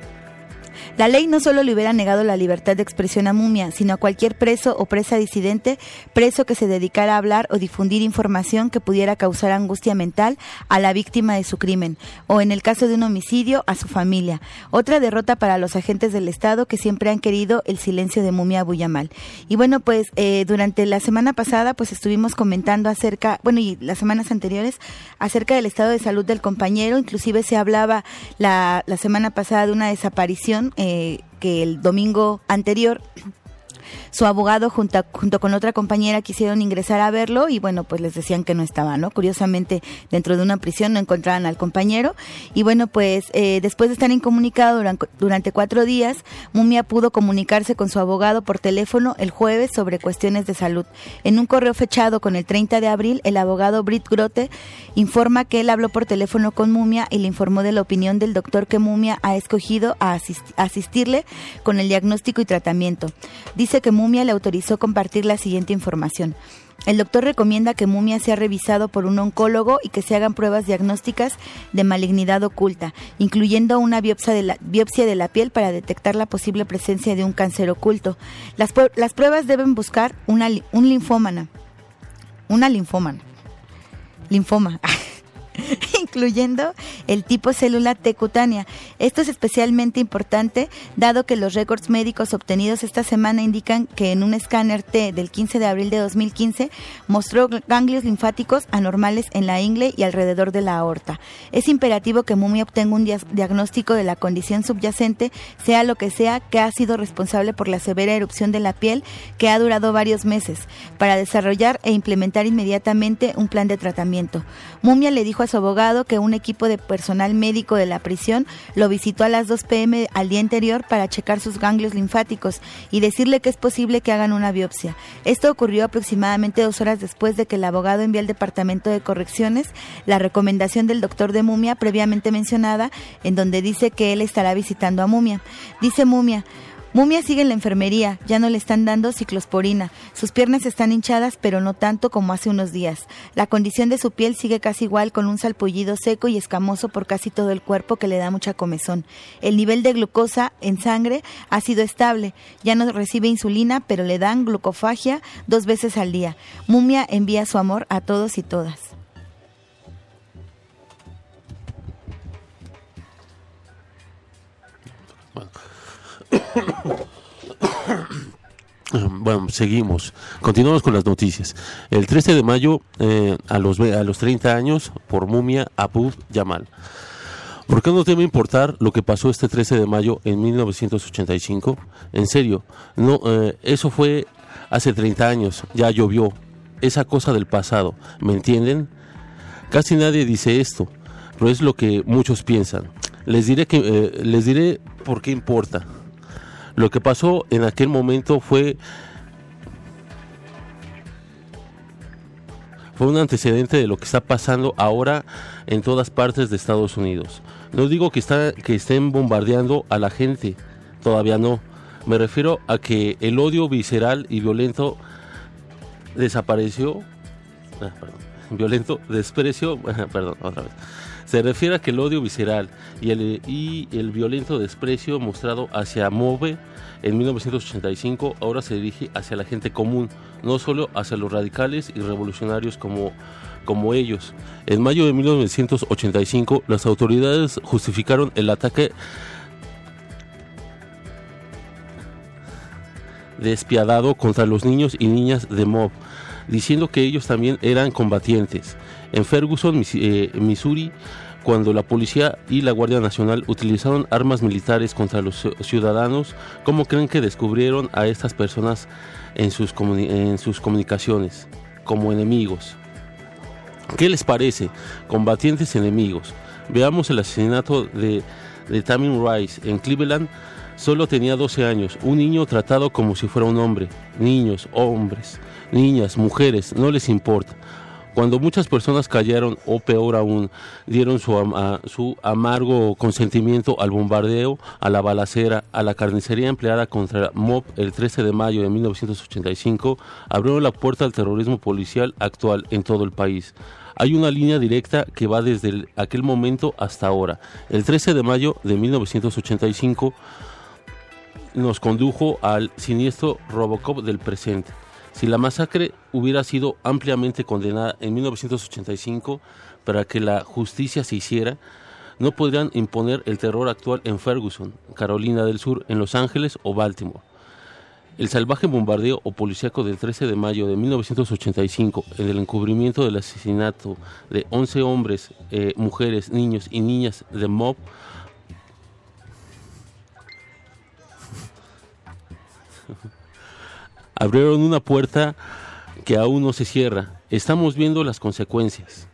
la libertad de expresión a Mumia, sino a cualquier preso o presa disidente, preso que se dedicara a hablar o difundir información que pudiera causar angustia mental a la víctima de su crimen, o en el caso de un homicidio, a su familia. Otra derrota para los agentes del Estado que siempre han querido el silencio de Mumia Abu-Jamal. Y bueno, pues durante la semana pasada pues estuvimos comentando y las semanas anteriores, acerca del estado de salud del compañero. Inclusive se hablaba la semana pasada de una desaparición que el domingo anterior su abogado junto con otra compañera quisieron ingresar a verlo y bueno, pues les decían que no estaba, ¿no? Curiosamente, dentro de una prisión no encontraban al compañero y bueno, pues después de estar incomunicado durante 4 días, Mumia pudo comunicarse con su abogado por teléfono el jueves sobre cuestiones de salud. En un correo fechado con el 30 de abril, el abogado Britt Grote informa que él habló por teléfono con Mumia y le informó de la opinión del doctor que Mumia ha escogido a asistirle con el diagnóstico y tratamiento. Dice que Mumia le autorizó compartir la siguiente información. El doctor recomienda que Mumia sea revisado por un oncólogo y que se hagan pruebas diagnósticas de malignidad oculta, incluyendo una biopsia de la piel para detectar la posible presencia de un cáncer oculto. Las pruebas deben buscar una linfoma, incluyendo el tipo célula T cutánea. Esto es especialmente importante dado que los récords médicos obtenidos esta semana indican que en un escáner T del 15 de abril de 2015 mostró ganglios linfáticos anormales en la ingle y alrededor de la aorta. Es imperativo que Mumia obtenga un diagnóstico de la condición subyacente, sea lo que sea, que ha sido responsable por la severa erupción de la piel que ha durado varios meses, para desarrollar e implementar inmediatamente un plan de tratamiento. Mumia le dijo a su abogado que un equipo de personal médico de la prisión lo visitó a las 2 p.m. al día anterior para checar sus ganglios linfáticos y decirle que es posible que hagan una biopsia. Esto ocurrió aproximadamente 2 horas después de que el abogado envió al Departamento de Correcciones la recomendación del doctor de Mumia previamente mencionada, en donde dice que él estará visitando a Mumia. Dice Mumia sigue en la enfermería, ya no le están dando ciclosporina. Sus piernas están hinchadas, pero no tanto como hace unos días. La condición de su piel sigue casi igual, con un salpullido seco y escamoso por casi todo el cuerpo que le da mucha comezón. El nivel de glucosa en sangre ha sido estable. Ya no recibe insulina, pero le dan glucofagia 2 veces al día. Mumia envía su amor a todos y todas. Bueno, continuamos con las noticias. El 13 de mayo, a los 30 años, por Mumia Abu-Jamal. ¿Por qué nos debe importar lo que pasó este 13 de mayo en 1985? En serio, no, eso fue hace 30 años, ya llovió, esa cosa del pasado, ¿me entienden? Casi nadie dice esto, pero es lo que muchos piensan. Les diré por qué importa. Lo que pasó en aquel momento fue un antecedente de lo que está pasando ahora en todas partes de Estados Unidos. No digo que estén bombardeando a la gente, todavía no. Me refiero a que el odio visceral y violento desapareció. Se refiere a que el odio visceral y el violento desprecio mostrado hacia MOVE en 1985 ahora se dirige hacia la gente común, no solo hacia los radicales y revolucionarios como como ellos. En mayo de 1985, las autoridades justificaron el ataque despiadado contra los niños y niñas de Mob, diciendo que ellos también eran combatientes. En Ferguson, Missouri, cuando la policía y la Guardia Nacional utilizaron armas militares contra los ciudadanos, ¿cómo creen que descubrieron a estas personas en sus comunicaciones? Como enemigos. ¿Qué les parece? Combatientes enemigos. Veamos el asesinato de Tamir Rice en Cleveland. Solo tenía 12 años, un niño tratado como si fuera un hombre. Niños, hombres, niñas, mujeres, no les importa. Cuando muchas personas callaron, o peor aún, dieron su amargo consentimiento al bombardeo, a la balacera, a la carnicería empleada contra Mob el 13 de mayo de 1985, abrieron la puerta al terrorismo policial actual en todo el país. Hay una línea directa que va desde aquel momento hasta ahora. El 13 de mayo de 1985 nos condujo al siniestro Robocop del presente. Si la masacre hubiera sido ampliamente condenada en 1985 para que la justicia se hiciera, no podrían imponer el terror actual en Ferguson, Carolina del Sur, en Los Ángeles o Baltimore. El salvaje bombardeo o policíaco del 13 de mayo de 1985 en el encubrimiento del asesinato de 11 hombres, mujeres, niños y niñas de Mob abrieron una puerta que aún no se cierra. Estamos viendo las consecuencias.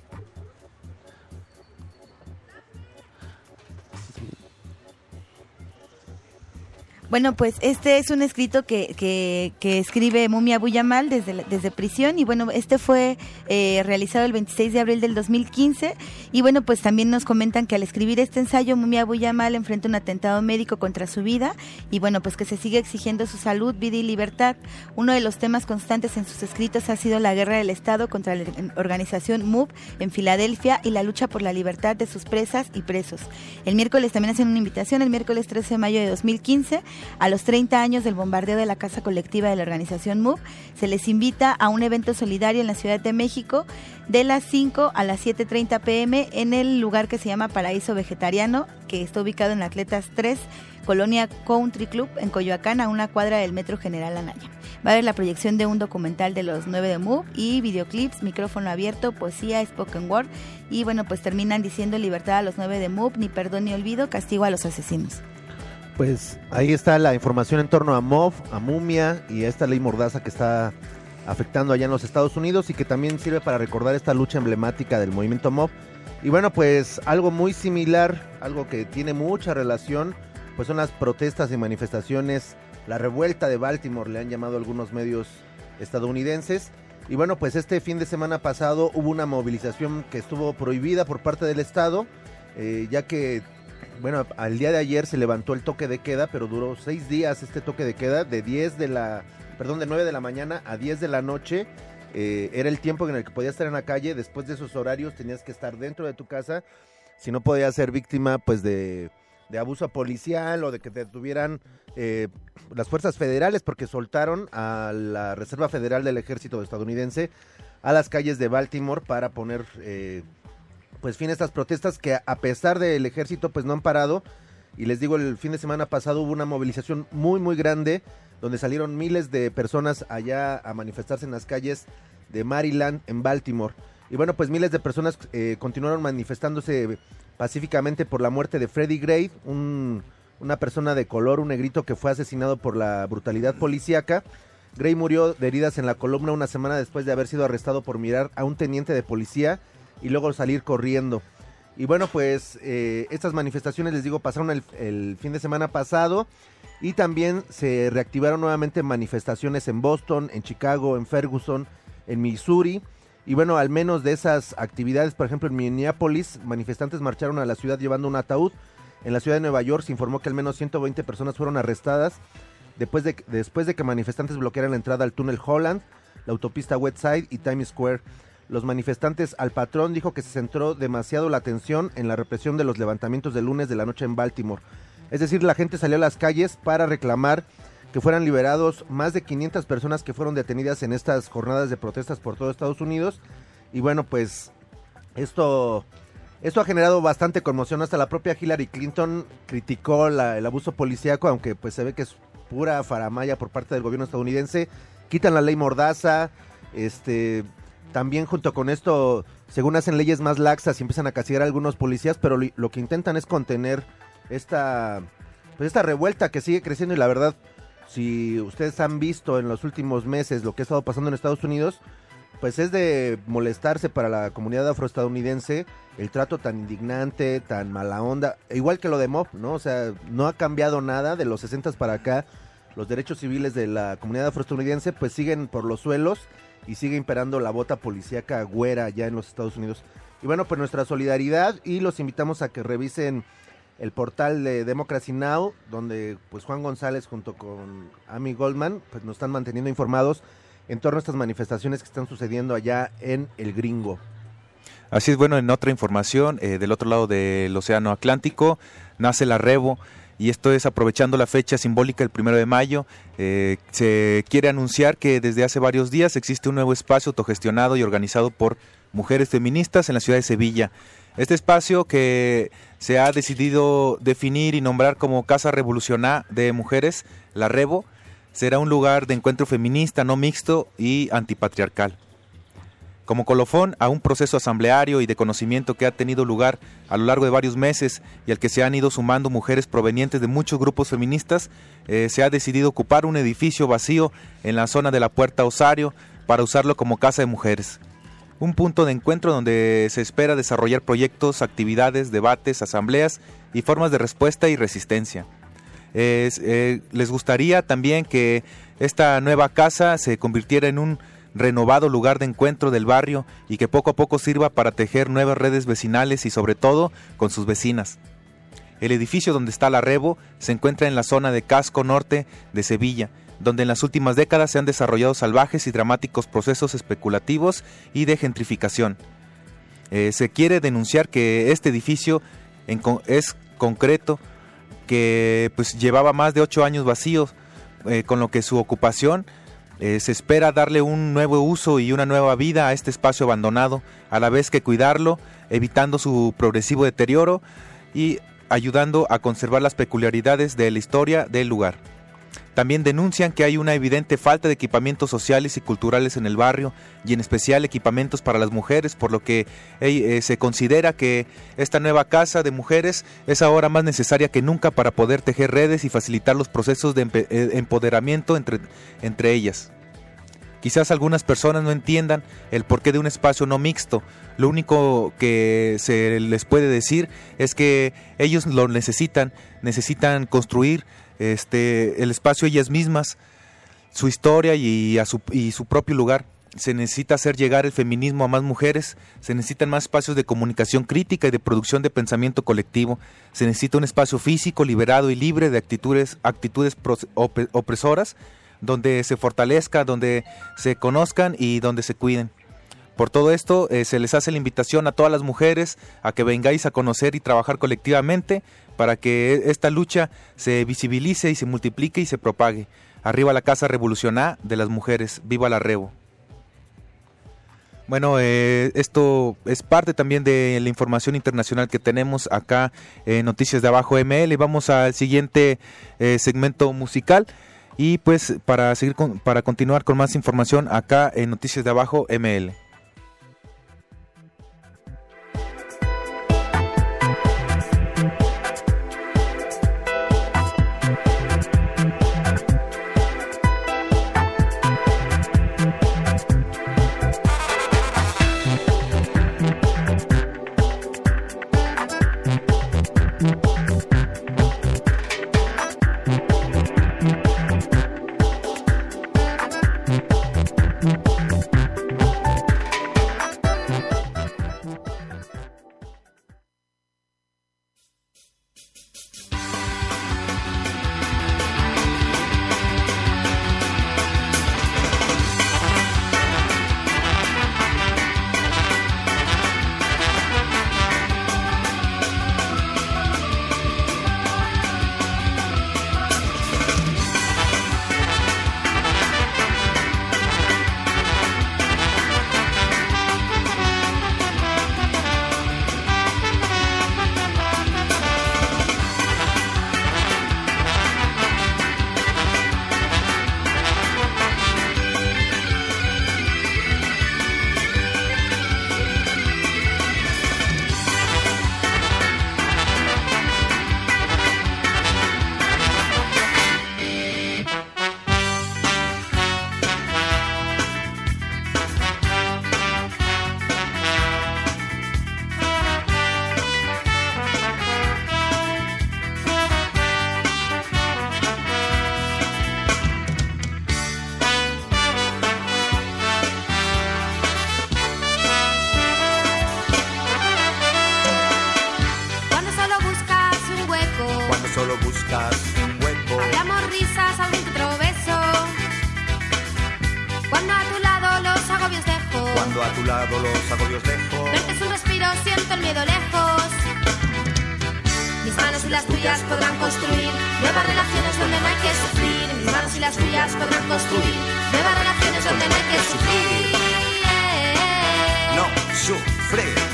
Bueno, pues este es un escrito que escribe Mumia Abu Jamal desde prisión, y bueno, este fue realizado el 26 de abril del 2015, y bueno, pues también nos comentan que al escribir este ensayo, Mumia Abu Jamal enfrenta un atentado médico contra su vida, y bueno, pues que se sigue exigiendo su salud, vida y libertad. Uno de los temas constantes en sus escritos ha sido la guerra del Estado contra la organización MOB en Filadelfia y la lucha por la libertad de sus presas y presos. El miércoles también hacen una invitación, el miércoles 13 de mayo de 2015, a los 30 años del bombardeo de la casa colectiva de la organización MOB, se les invita a un evento solidario en la Ciudad de México de las 5 a las 7:30 p.m. en el lugar que se llama Paraíso Vegetariano, que está ubicado en Atletas 3, Colonia Country Club, en Coyoacán, a una cuadra del Metro General Anaya. Va a haber la proyección de un documental de los 9 de MOB y videoclips, micrófono abierto, poesía, spoken word, y bueno, pues terminan diciendo: libertad a los 9 de MOB, ni perdón ni olvido, castigo a los asesinos. Pues ahí está la información en torno a MOB, a Mumia y a esta ley mordaza que está afectando allá en los Estados Unidos y que también sirve para recordar esta lucha emblemática del movimiento MOB. Y bueno, pues algo muy similar, algo que tiene mucha relación, pues son las protestas y manifestaciones, la revuelta de Baltimore, le han llamado algunos medios estadounidenses. Y bueno, pues este fin de semana pasado hubo una movilización que estuvo prohibida por parte del Estado, ya que, bueno, al día de ayer se levantó el toque de queda, pero duró 6 días este toque de queda, de 9 de la mañana a 10 de la noche. Era el tiempo en el que podías estar en la calle. Después de esos horarios tenías que estar dentro de tu casa, si no podías ser víctima pues de abuso policial o de que te detuvieran las fuerzas federales, porque soltaron a la Reserva Federal del Ejército estadounidense a las calles de Baltimore para poner pues fin a estas protestas que, a pesar del ejército, pues no han parado. Y les digo, el fin de semana pasado hubo una movilización muy muy grande, donde salieron miles de personas allá a manifestarse en las calles de Maryland, en Baltimore. Y bueno, pues miles de personas continuaron manifestándose pacíficamente por la muerte de Freddie Gray, una persona de color, un negrito que fue asesinado por la brutalidad policíaca. Gray murió de heridas en la columna una semana después de haber sido arrestado por mirar a un teniente de policía y luego salir corriendo. Y bueno, pues estas manifestaciones, les digo, pasaron el fin de semana pasado, y también se reactivaron nuevamente manifestaciones en Boston, en Chicago, en Ferguson, en Missouri. Y bueno, al menos de esas actividades, por ejemplo en Minneapolis, manifestantes marcharon a la ciudad llevando un ataúd. En la ciudad de Nueva York se informó que al menos 120 personas fueron arrestadas después de que manifestantes bloquearan la entrada al túnel Holland, la autopista West Side y Times Square. Los manifestantes, al patrón dijo que se centró demasiado la atención en la represión de los levantamientos del lunes de la noche en Baltimore. Es decir, la gente salió a las calles para reclamar que fueran liberados más de 500 personas que fueron detenidas en estas jornadas de protestas por todo Estados Unidos, Y bueno, pues esto ha generado bastante conmoción. Hasta la propia Hillary Clinton criticó el abuso policíaco, aunque pues se ve que es pura faramaya por parte del gobierno estadounidense. Quitan la ley Mordaza, también junto con esto, según hacen leyes más laxas y empiezan a castigar a algunos policías, pero lo que intentan es contener esta revuelta que sigue creciendo. Y la verdad, si ustedes han visto en los últimos meses lo que ha estado pasando en Estados Unidos, pues es de molestarse para la comunidad afroestadounidense el trato tan indignante, tan mala onda, igual que lo de Mob, ¿no? O sea, no ha cambiado nada de los 60s para acá. Los derechos civiles de la comunidad afroestadounidense pues siguen por los suelos y sigue imperando la bota policíaca güera ya en los Estados Unidos. Y bueno, pues nuestra solidaridad, y los invitamos a que revisen el portal de Democracy Now!, donde pues Juan González junto con Amy Goldman pues nos están manteniendo informados en torno a estas manifestaciones que están sucediendo allá en el Gringo. Así es, bueno, en otra información, del otro lado del Océano Atlántico, nace la Revo, y esto es aprovechando la fecha simbólica del 1 de mayo. Se quiere anunciar que desde hace varios días existe un nuevo espacio autogestionado y organizado por mujeres feministas en la ciudad de Sevilla. Este espacio, que se ha decidido definir y nombrar como Casa Revolucioná de Mujeres, la Revo, será un lugar de encuentro feminista, no mixto y antipatriarcal. Como colofón a un proceso asambleario y de conocimiento que ha tenido lugar a lo largo de varios meses y al que se han ido sumando mujeres provenientes de muchos grupos feministas, se ha decidido ocupar un edificio vacío en la zona de la Puerta Osario para usarlo como casa de mujeres. Un punto de encuentro donde se espera desarrollar proyectos, actividades, debates, asambleas y formas de respuesta y resistencia. Les gustaría también que esta nueva casa se convirtiera en un renovado lugar de encuentro del barrio y que poco a poco sirva para tejer nuevas redes vecinales y sobre todo con sus vecinas. El edificio donde está la Revo se encuentra en la zona de Casco Norte de Sevilla, donde en las últimas décadas se han desarrollado salvajes y dramáticos procesos especulativos y de gentrificación. Se quiere denunciar que este edificio es concreto, que pues llevaba más de 8 años vacíos, con lo que su ocupación se espera darle un nuevo uso y una nueva vida a este espacio abandonado, a la vez que cuidarlo, evitando su progresivo deterioro y ayudando a conservar las peculiaridades de la historia del lugar. También denuncian que hay una evidente falta de equipamientos sociales y culturales en el barrio, y en especial equipamientos para las mujeres, por lo que se considera que esta nueva casa de mujeres es ahora más necesaria que nunca para poder tejer redes y facilitar los procesos de empoderamiento entre ellas. Quizás algunas personas no entiendan el porqué de un espacio no mixto. Lo único que se les puede decir es que ellos lo necesitan construir el espacio ellas mismas, su historia y su propio lugar. Se necesita hacer llegar el feminismo a más mujeres, se necesitan más espacios de comunicación crítica y de producción de pensamiento colectivo, se necesita un espacio físico liberado y libre de actitudes opresoras, donde se fortalezca, donde se conozcan y donde se cuiden. Por todo esto, se les hace la invitación a todas las mujeres a que vengáis a conocer y trabajar colectivamente para que esta lucha se visibilice y se multiplique y se propague. Arriba la Casa Revolucioná de las Mujeres, viva la Revo. Bueno, esto es parte también de la información internacional que tenemos acá en Noticias de Abajo ML. Vamos al siguiente segmento musical. Y pues para continuar con más información acá en Noticias de Abajo ML. buscas un hueco. Hablamos risas, algún que otro beso. Cuando a tu lado los agobios dejo. Cuando a tu lado los agobios dejo. Verte es un respiro, siento el miedo lejos. Mis manos y las tuyas podrán construir nuevas relaciones donde no hay que sufrir. Mis manos y las tuyas podrán construir nuevas relaciones donde no hay que sufrir. No sufrir.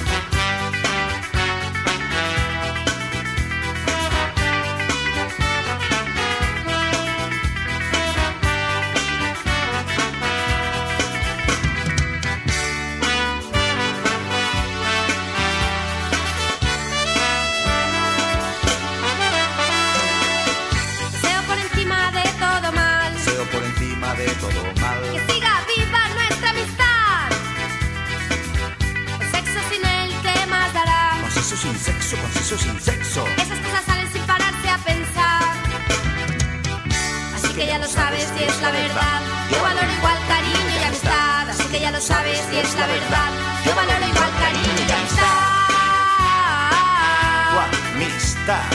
De todo mal. Que siga viva nuestra amistad. Con sexo sin él, ¿qué más dará? Con sexo sin sexo, con sexo sin sexo. Esas cosas salen sin pararse a pensar. Así que ya lo sabes y es la verdad. Yo valoro igual cariño y amistad. Así que ya lo sabes y es la verdad. Yo valoro igual cariño y amistad. Tu amistad.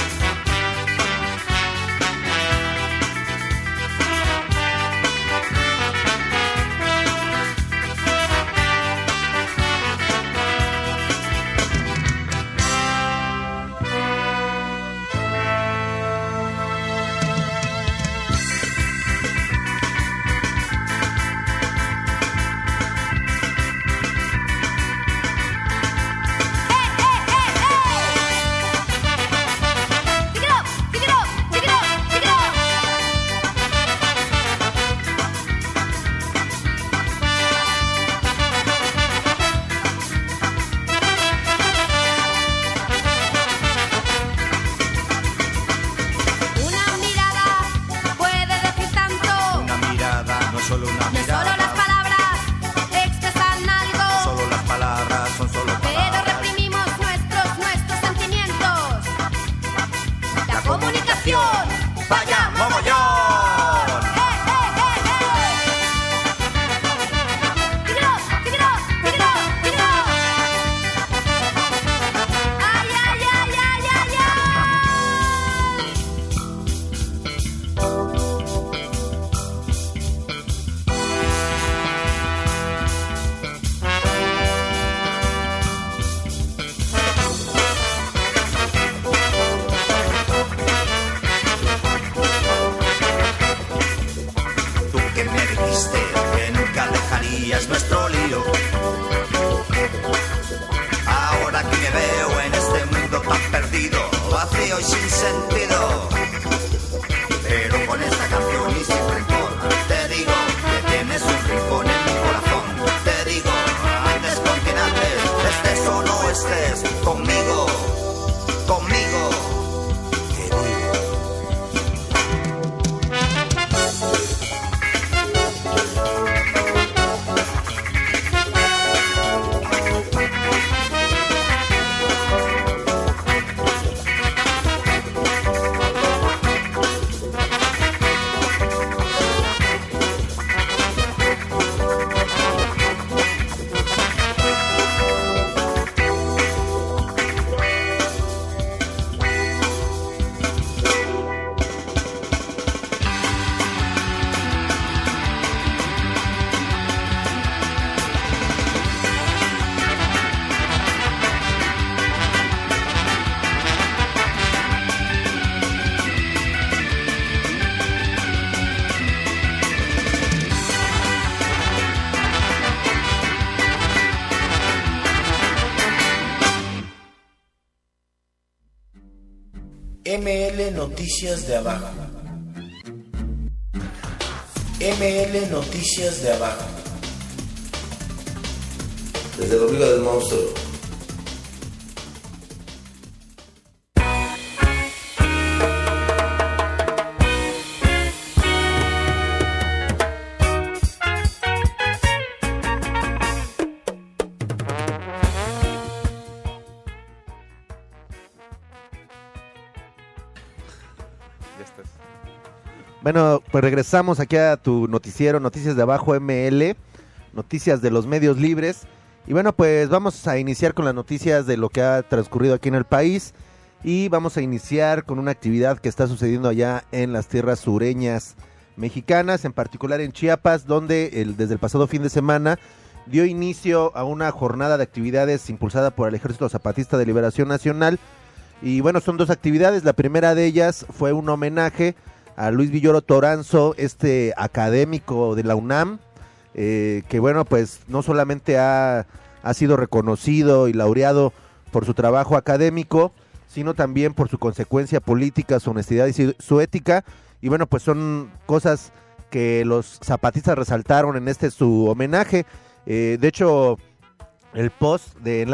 ML Noticias de Abajo. ML Noticias de Abajo. Desde la Liga del Monstruo. Bueno, pues regresamos aquí a tu noticiero, Noticias de Abajo ML, noticias de los medios libres. Y bueno, pues vamos a iniciar con las noticias de lo que ha transcurrido aquí en el país. y vamos a iniciar con una actividad que está sucediendo allá en las tierras sureñas mexicanas, en particular en Chiapas, donde desde el pasado fin de semana dio inicio a una jornada de actividades impulsada por el Ejército Zapatista de Liberación Nacional. Y bueno, son dos actividades. La primera de ellas fue un homenaje a Luis Villoro Toranzo, este académico de la UNAM, que bueno, pues no solamente ha sido reconocido y laureado por su trabajo académico, sino también por su consecuencia política, su honestidad y su ética. Y bueno, pues son cosas que los zapatistas resaltaron en su homenaje. De hecho, el post de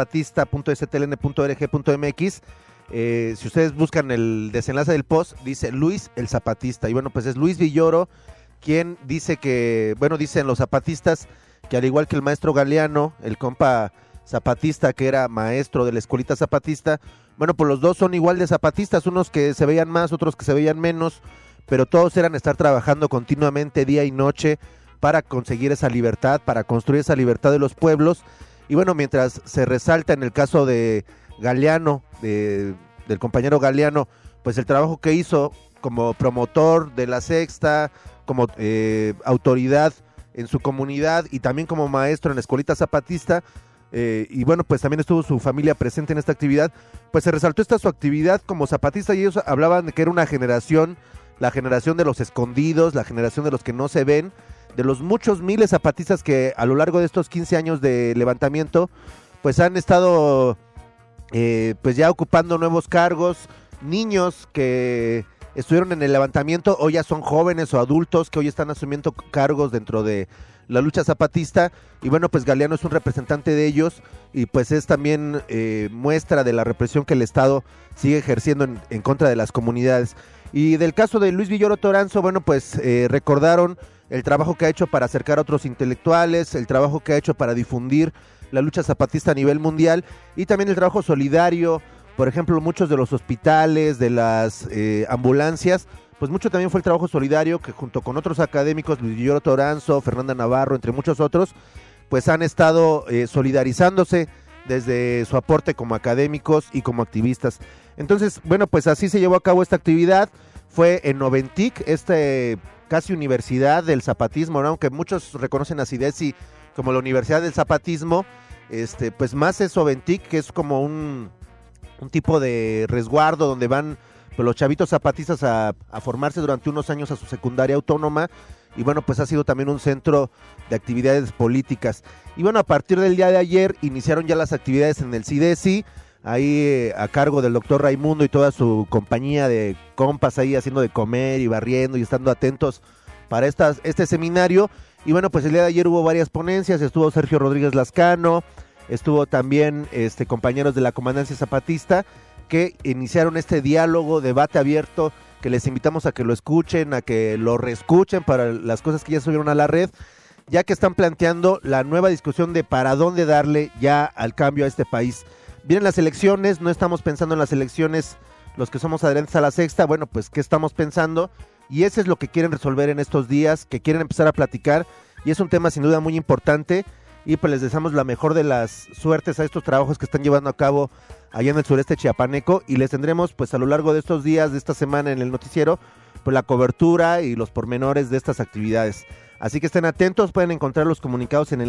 enlacezapatista.stln.org.mx, si ustedes buscan el desenlace del post, dice Luis el Zapatista. Y bueno, pues es Luis Villoro quien dice que, bueno, dicen los zapatistas que al igual que el maestro Galeano, el compa zapatista que era maestro de la escuelita zapatista, bueno, pues los dos son igual de zapatistas, unos que se veían más, otros que se veían menos, pero todos eran estar trabajando continuamente día y noche para conseguir esa libertad, para construir esa libertad de los pueblos. Y bueno, mientras se resalta en el caso de Galeano, del compañero Galeano, pues el trabajo que hizo como promotor de la Sexta, como autoridad en su comunidad y también como maestro en la escuelita zapatista, y bueno, pues también estuvo su familia presente en esta actividad, pues se resaltó su actividad como zapatista, y ellos hablaban de que era una generación, la generación de los escondidos, la generación de los que no se ven, de los muchos miles zapatistas que a lo largo de estos 15 años de levantamiento, pues han estado pues ya ocupando nuevos cargos, niños que estuvieron en el levantamiento, hoy ya son jóvenes o adultos que hoy están asumiendo cargos dentro de la lucha zapatista. Y bueno, pues Galeano es un representante de ellos y pues es también muestra de la represión que el Estado sigue ejerciendo en contra de las comunidades. Y del caso de Luis Villoro Toranzo, bueno, pues recordaron el trabajo que ha hecho para acercar a otros intelectuales, el trabajo que ha hecho para difundir la lucha zapatista a nivel mundial y también el trabajo solidario. Por ejemplo, muchos de los hospitales, de las ambulancias, pues mucho también fue el trabajo solidario que junto con otros académicos, Luis Villoro Toranzo, Fernanda Navarro, entre muchos otros, pues han estado solidarizándose desde su aporte como académicos y como activistas. Entonces, bueno, pues así se llevó a cabo esta actividad. Fue en Noventic, casi universidad del zapatismo, ¿no? Aunque muchos reconocen a CIDESI como la universidad del zapatismo, pues más es Noventic, que es como un tipo de resguardo donde van pues, los chavitos zapatistas a formarse durante unos años a su secundaria autónoma. Y bueno, pues ha sido también un centro de actividades políticas. Y bueno, a partir del día de ayer iniciaron ya las actividades en el CIDESI, ahí a cargo del doctor Raimundo y toda su compañía de compas ahí haciendo de comer y barriendo y estando atentos para este seminario. Y bueno, pues el día de ayer hubo varias ponencias, estuvo Sergio Rodríguez Lascano, estuvo también compañeros de la Comandancia Zapatista que iniciaron este diálogo, debate abierto, que les invitamos a que lo escuchen, a que lo reescuchen para las cosas que ya subieron a la red, ya que están planteando la nueva discusión de para dónde darle ya al cambio a este país. Vienen las elecciones, no estamos pensando en las elecciones los que somos adherentes a la Sexta, bueno, pues ¿qué estamos pensando? Y eso es lo que quieren resolver en estos días, que quieren empezar a platicar, y es un tema sin duda muy importante, y pues les deseamos la mejor de las suertes a estos trabajos que están llevando a cabo allá en el sureste chiapaneco, y les tendremos pues a lo largo de estos días, de esta semana en el noticiero, pues la cobertura y los pormenores de estas actividades. Así que estén atentos, pueden encontrar los comunicados en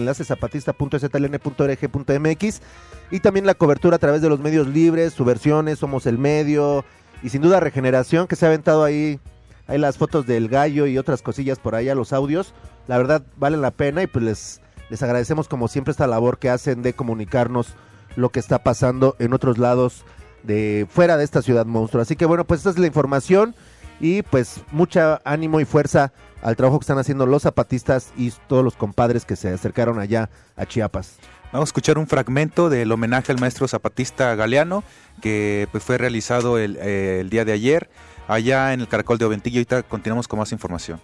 enlacezapatista.stln.org.mx y también la cobertura a través de los medios libres, Subversiones, Somos el Medio y sin duda Regeneración, que se ha aventado ahí las fotos del gallo y otras cosillas por allá, los audios. La verdad valen la pena y pues les agradecemos como siempre esta labor que hacen de comunicarnos lo que está pasando en otros lados de fuera de esta ciudad monstruo. Así que bueno, pues esta es la información y pues mucha ánimo y fuerza al trabajo que están haciendo los zapatistas y todos los compadres que se acercaron allá a Chiapas. Vamos a escuchar un fragmento del homenaje al maestro zapatista Galeano, que pues fue realizado el día de ayer allá en el Caracol de Oventillo. Ahorita continuamos con más información.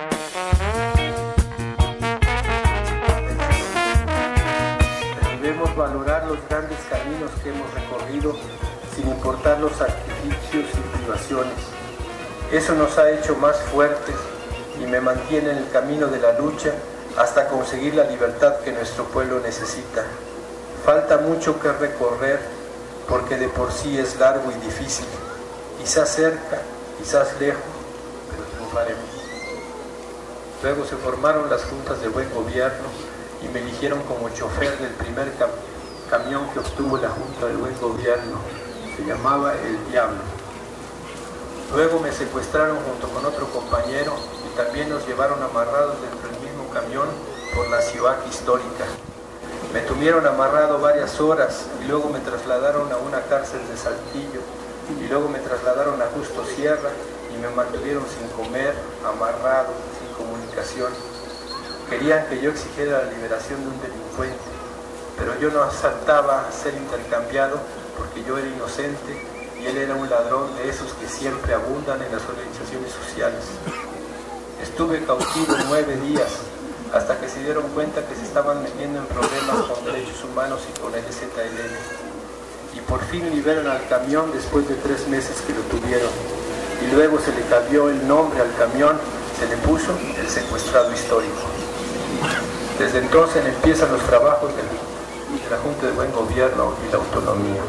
Vemos valorar los grandes caminos que hemos recorrido sin importar los sacrificios y privaciones. Eso nos ha hecho más fuertes y me mantiene en el camino de la lucha hasta conseguir la libertad que nuestro pueblo necesita. Falta mucho que recorrer porque de por sí es largo y difícil, quizás cerca, quizás lejos, pero triunfaremos. Luego se formaron las juntas de buen gobierno y me eligieron como chofer del primer camión que obtuvo la Junta de Buen Gobierno. Se llamaba El Diablo. Luego me secuestraron junto con otro compañero y también nos llevaron amarrados dentro del mismo camión por la ciudad histórica. Me tuvieron amarrado varias horas y luego me trasladaron a una cárcel de Saltillo y luego me trasladaron a Justo Sierra y me mantuvieron sin comer, amarrado, sin comunicación. Querían que yo exigiera la liberación de un delincuente, pero yo no aceptaba ser intercambiado porque yo era inocente y él era un ladrón de esos que siempre abundan en las organizaciones sociales. Estuve cautivo 9 días hasta que se dieron cuenta que se estaban metiendo en problemas con derechos humanos y con el EZLN. Y por fin liberan al camión después de 3 meses que lo tuvieron. Y luego se le cambió el nombre al camión, se le puso El Secuestrado Histórico. Desde entonces empiezan los trabajos de la Junta de Buen Gobierno y la Autonomía.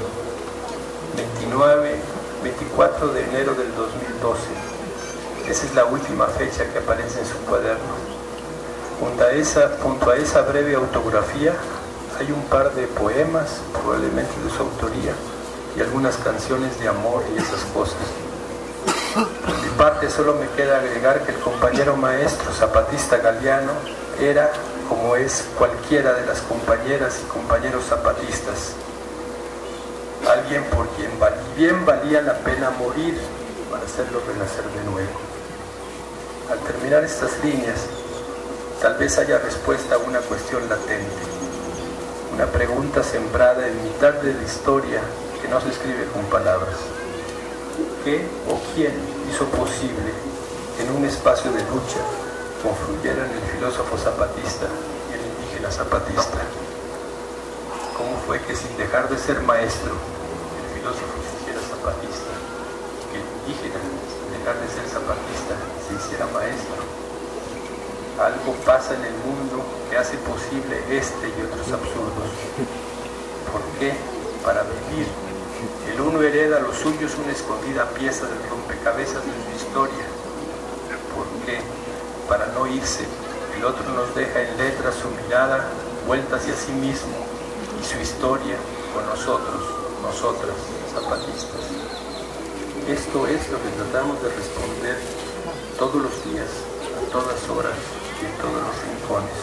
24 de enero del 2012. Esa es la última fecha que aparece en su cuaderno. Junto a esa breve autografía hay un par de poemas, probablemente de su autoría, y algunas canciones de amor y esas cosas. Por mi parte solo me queda agregar que el compañero maestro zapatista Galeano era, como es cualquiera de las compañeras y compañeros zapatistas, alguien por quien bien valía la pena morir para hacerlo renacer de nuevo. Al terminar estas líneas, tal vez haya respuesta a una cuestión latente, una pregunta sembrada en mitad de la historia que no se escribe con palabras. ¿Qué o quién hizo posible que en un espacio de lucha confluyeran el filósofo zapatista y el indígena zapatista? ¿Cómo fue que sin dejar de ser maestro, el filósofo se hiciera zapatista, que el indígena, sin dejar de ser zapatista, se hiciera maestro? Algo pasa en el mundo que hace posible este y otros absurdos. ¿Por qué? Para vivir. El uno hereda lo suyo es una escondida pieza del rompecabezas de su historia. ¿Por qué? Para no irse. El otro nos deja en letras su mirada vuelta hacia sí mismo y su historia con nosotros, nosotras, zapatistas. Esto es lo que tratamos de responder todos los días, a todas horas y en todos los rincones.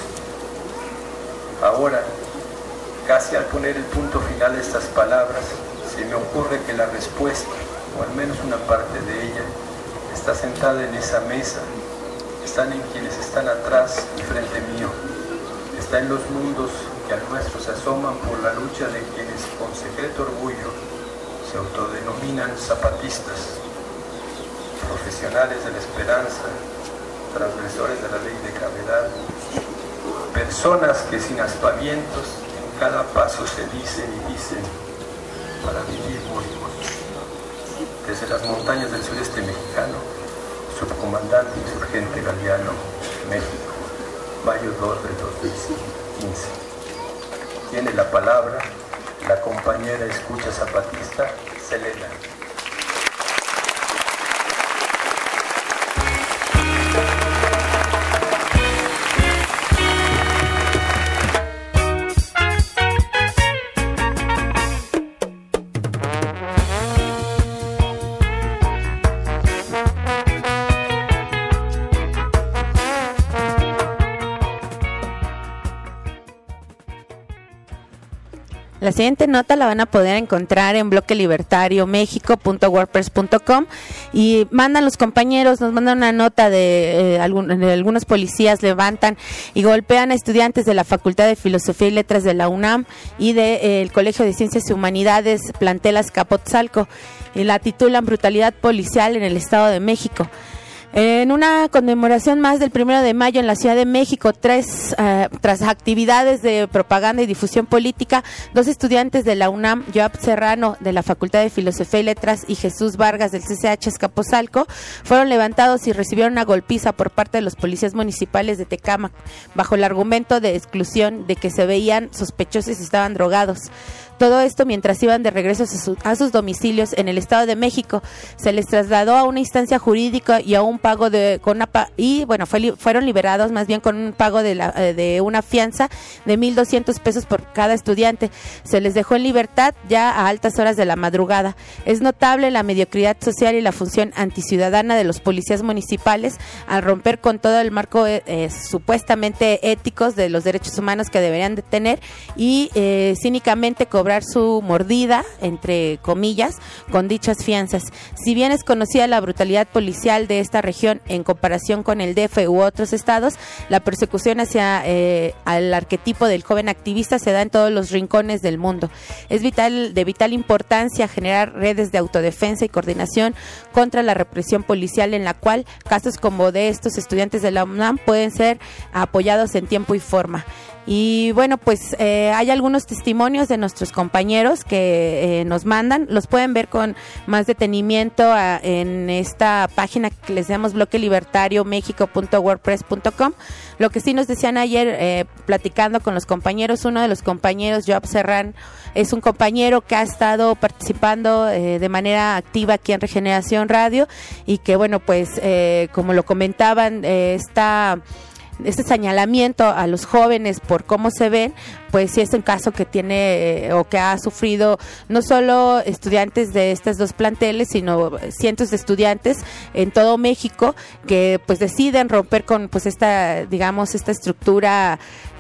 Ahora, casi al poner el punto final a estas palabras, se me ocurre que la respuesta, o al menos una parte de ella, está sentada en esa mesa, están en quienes están atrás y frente mío, está en los mundos que al nuestro se asoman por la lucha de quienes con secreto orgullo se autodenominan zapatistas, profesionales de la esperanza, transgresores de la ley de gravedad, personas que sin aspavientos en cada paso se dicen y dicen: para vivir morimos. Desde las montañas del sureste mexicano, subcomandante insurgente Galeano, México, mayo 2 de 2015. Tiene la palabra la compañera escucha zapatista, Selena. La siguiente nota la van a poder encontrar en bloquelibertariomexico.wordpress.com y mandan los compañeros, nos mandan una nota de algunos policías levantan y golpean a estudiantes de la Facultad de Filosofía y Letras de la UNAM y del Colegio de Ciencias y Humanidades Plantel Azcapotzalco y la titulan Brutalidad policial en el Estado de México. En una conmemoración más del 1 de mayo en la Ciudad de México, tras actividades de propaganda y difusión política, 2 estudiantes de la UNAM, Joab Serrano de la Facultad de Filosofía y Letras y Jesús Vargas del CCH Escaposalco, fueron levantados y recibieron una golpiza por parte de los policías municipales de Tecámac, bajo el argumento de exclusión de que se veían sospechosos y estaban drogados. Todo esto mientras iban de regreso a sus domicilios en el Estado de México. Se les trasladó a una instancia jurídica y a un pago fueron liberados más bien con un pago de una fianza de 1,200 pesos por cada estudiante. Se les dejó en libertad ya a altas horas de la madrugada. Es notable la mediocridad social y la función anticiudadana de los policías municipales al romper con todo el marco supuestamente éticos de los derechos humanos que deberían de tener y cínicamente cobrar su mordida, entre comillas, con dichas fianzas. Si bien es conocida la brutalidad policial de esta región en comparación con el DF u otros estados, la persecución hacia al arquetipo del joven activista se da en todos los rincones del mundo. Es de vital importancia generar redes de autodefensa y coordinación contra la represión policial, en la cual casos como de estos estudiantes de la UNAM pueden ser apoyados en tiempo y forma. Y bueno, pues hay algunos testimonios de nuestros compañeros que nos mandan, los pueden ver con más detenimiento en esta página que les llamamos bloquelibertariomexico.wordpress.com. Lo que sí nos decían ayer, platicando con los compañeros, uno de los compañeros, Joab Serrán, es un compañero que ha estado participando de manera activa aquí en Regeneración Radio y que bueno, pues como lo comentaban, este señalamiento a los jóvenes por cómo se ven, pues sí es un caso que tiene o que ha sufrido no solo estudiantes de estos 2 planteles, sino cientos de estudiantes en todo México que pues deciden romper con pues esta estructura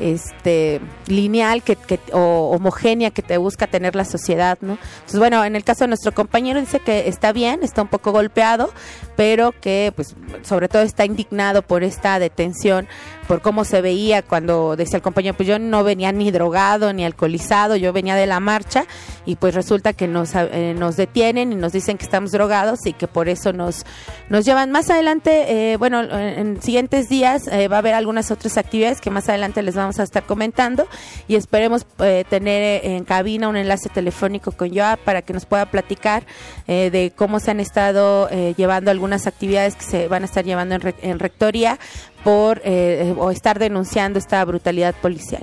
lineal o homogénea que te busca tener la sociedad, ¿no? Entonces, bueno, en el caso de nuestro compañero dice que está bien, está un poco golpeado, pero que pues sobre todo está indignado por esta detención, por cómo se veía cuando decía el compañero, pues yo no venía ni drogado ni alcoholizado, yo venía de la marcha y pues resulta que nos detienen y nos dicen que estamos drogados y que por eso nos llevan. Más adelante, en siguientes días va a haber algunas otras actividades que más adelante les vamos a estar comentando y esperemos tener en cabina un enlace telefónico con Joab para que nos pueda platicar de cómo se han estado llevando algunas actividades que se van a estar llevando en Rectoría por o estar denunciando esta brutalidad policial.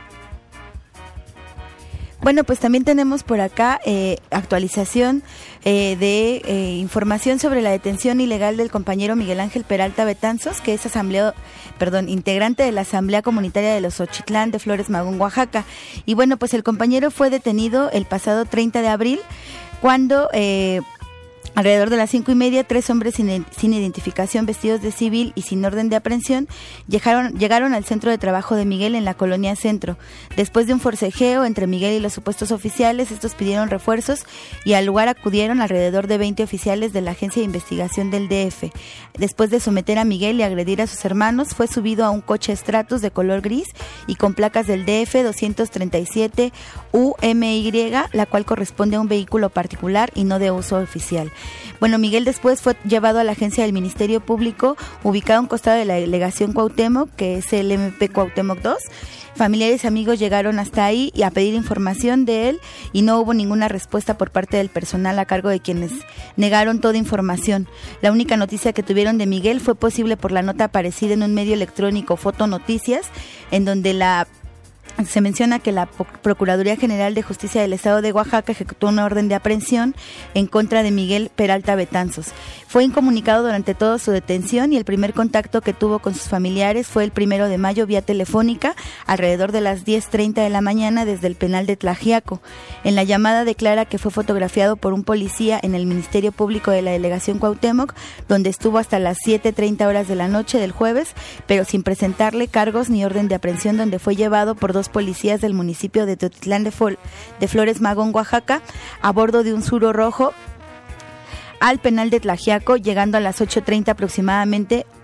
Bueno, pues también tenemos por acá actualización de información sobre la detención ilegal del compañero Miguel Ángel Peralta Betanzos, que es integrante de la Asamblea Comunitaria de los Xochitlán de Flores Magón, Oaxaca. Y bueno, pues el compañero fue detenido el pasado 30 de abril cuando alrededor de las 5:30, 3 hombres sin identificación, vestidos de civil y sin orden de aprehensión, llegaron al centro de trabajo de Miguel en la colonia Centro. Después de un forcejeo entre Miguel y los supuestos oficiales, estos pidieron refuerzos y al lugar acudieron alrededor de 20 oficiales de la Agencia de Investigación del DF. Después de someter a Miguel y agredir a sus hermanos, fue subido a un coche Stratus de color gris y con placas del DF 237 UMY, la cual corresponde a un vehículo particular y no de uso oficial. Bueno, Miguel después fue llevado a la agencia del Ministerio Público, ubicada a un costado de la delegación Cuauhtémoc, que es el MP Cuauhtémoc 2. Familiares y amigos llegaron hasta ahí y a pedir información de él y no hubo ninguna respuesta por parte del personal a cargo de quienes negaron toda información. La única noticia que tuvieron de Miguel fue posible por la nota aparecida en un medio electrónico, Fotonoticias, en donde se menciona que la Procuraduría General de Justicia del Estado de Oaxaca ejecutó una orden de aprehensión en contra de Miguel Peralta Betanzos. Fue incomunicado durante toda su detención y el primer contacto que tuvo con sus familiares fue el 1 de mayo vía telefónica, alrededor de las 10:30 de la mañana desde el penal de Tlaxiaco. En la llamada declara que fue fotografiado por un policía en el Ministerio Público de la delegación Cuauhtémoc, donde estuvo hasta las 7:30 horas de la noche del jueves, pero sin presentarle cargos ni orden de aprehensión, donde fue llevado por 2 policías del municipio de Teotitlán de Flores Magón, Oaxaca, a bordo de un Suro rojo al penal de Tlaxiaco, llegando a las 8:30 aproximadamente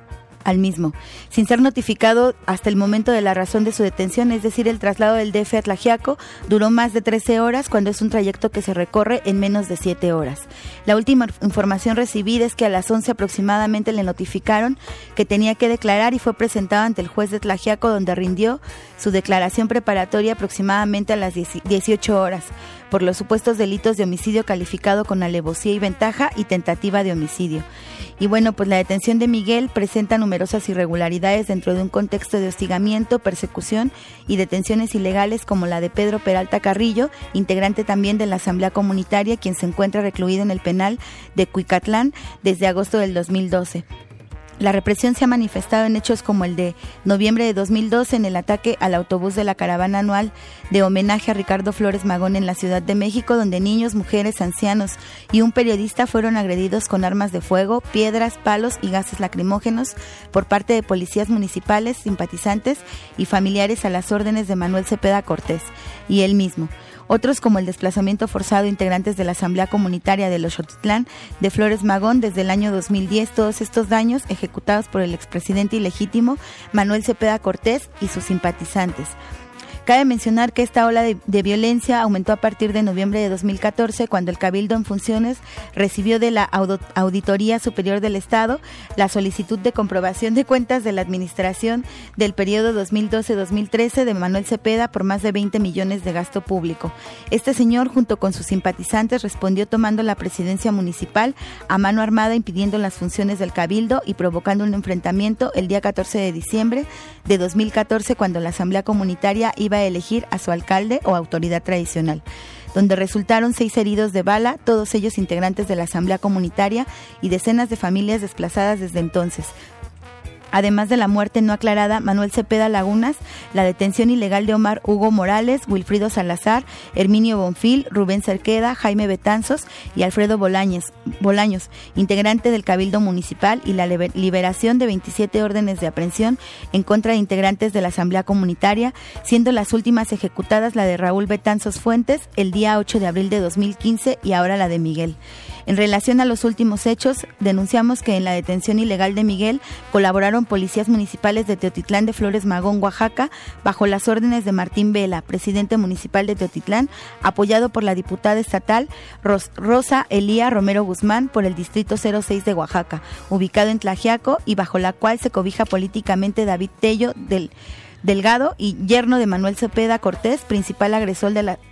al mismo, sin ser notificado hasta el momento de la razón de su detención, es decir, el traslado del DF a Tlaxiaco duró más de 13 horas cuando es un trayecto que se recorre en menos de 7 horas. La última información recibida es que a las 11 aproximadamente le notificaron que tenía que declarar y fue presentado ante el juez de Tlaxiaco, donde rindió su declaración preparatoria aproximadamente a las 18 horas por los supuestos delitos de homicidio calificado con alevosía y ventaja y tentativa de homicidio. Y bueno, pues la detención de Miguel presenta numerosas irregularidades dentro de un contexto de hostigamiento, persecución y detenciones ilegales, como la de Pedro Peralta Carrillo, integrante también de la Asamblea Comunitaria, quien se encuentra recluido en el penal de Cuicatlán desde agosto del 2012. La represión se ha manifestado en hechos como el de noviembre de 2012 en el ataque al autobús de la caravana anual de homenaje a Ricardo Flores Magón en la Ciudad de México, donde niños, mujeres, ancianos y un periodista fueron agredidos con armas de fuego, piedras, palos y gases lacrimógenos por parte de policías municipales, simpatizantes y familiares a las órdenes de Manuel Cepeda Cortés y él mismo. Otros, como el desplazamiento forzado de integrantes de la Asamblea Comunitaria de Xochitlán de Flores Magón desde el año 2010, todos estos daños ejecutados por el expresidente ilegítimo Manuel Cepeda Cortés y sus simpatizantes. Cabe mencionar que esta ola de violencia aumentó a partir de noviembre de 2014, cuando el Cabildo en funciones recibió de la Auditoría Superior del Estado la solicitud de comprobación de cuentas de la administración del periodo 2012-2013 de Manuel Cepeda por más de 20 millones de gasto público. Este señor, junto con sus simpatizantes, respondió tomando la presidencia municipal a mano armada, impidiendo las funciones del Cabildo y provocando un enfrentamiento el día 14 de diciembre de 2014, cuando la Asamblea Comunitaria iba a elegir a su alcalde o autoridad tradicional, donde resultaron 6 heridos de bala, todos ellos integrantes de la Asamblea Comunitaria y decenas de familias desplazadas desde entonces. Además de la muerte no aclarada, Manuel Cepeda Lagunas, la detención ilegal de Omar Hugo Morales, Wilfrido Salazar, Herminio Bonfil, Rubén Cerqueda, Jaime Betanzos y Alfredo Bolaños, integrante del Cabildo Municipal, y la liberación de 27 órdenes de aprehensión en contra de integrantes de la Asamblea Comunitaria, siendo las últimas ejecutadas la de Raúl Betanzos Fuentes el día 8 de abril de 2015 y ahora la de Miguel. En relación a los últimos hechos, denunciamos que en la detención ilegal de Miguel colaboraron policías municipales de Teotitlán de Flores Magón, Oaxaca, bajo las órdenes de Martín Vela, presidente municipal de Teotitlán, apoyado por la diputada estatal Rosa Elía Romero Guzmán por el distrito 06 de Oaxaca, ubicado en Tlaxiaco, y bajo la cual se cobija políticamente David Tello Delgado, y yerno de Manuel Cepeda Cortés, principal agresor de la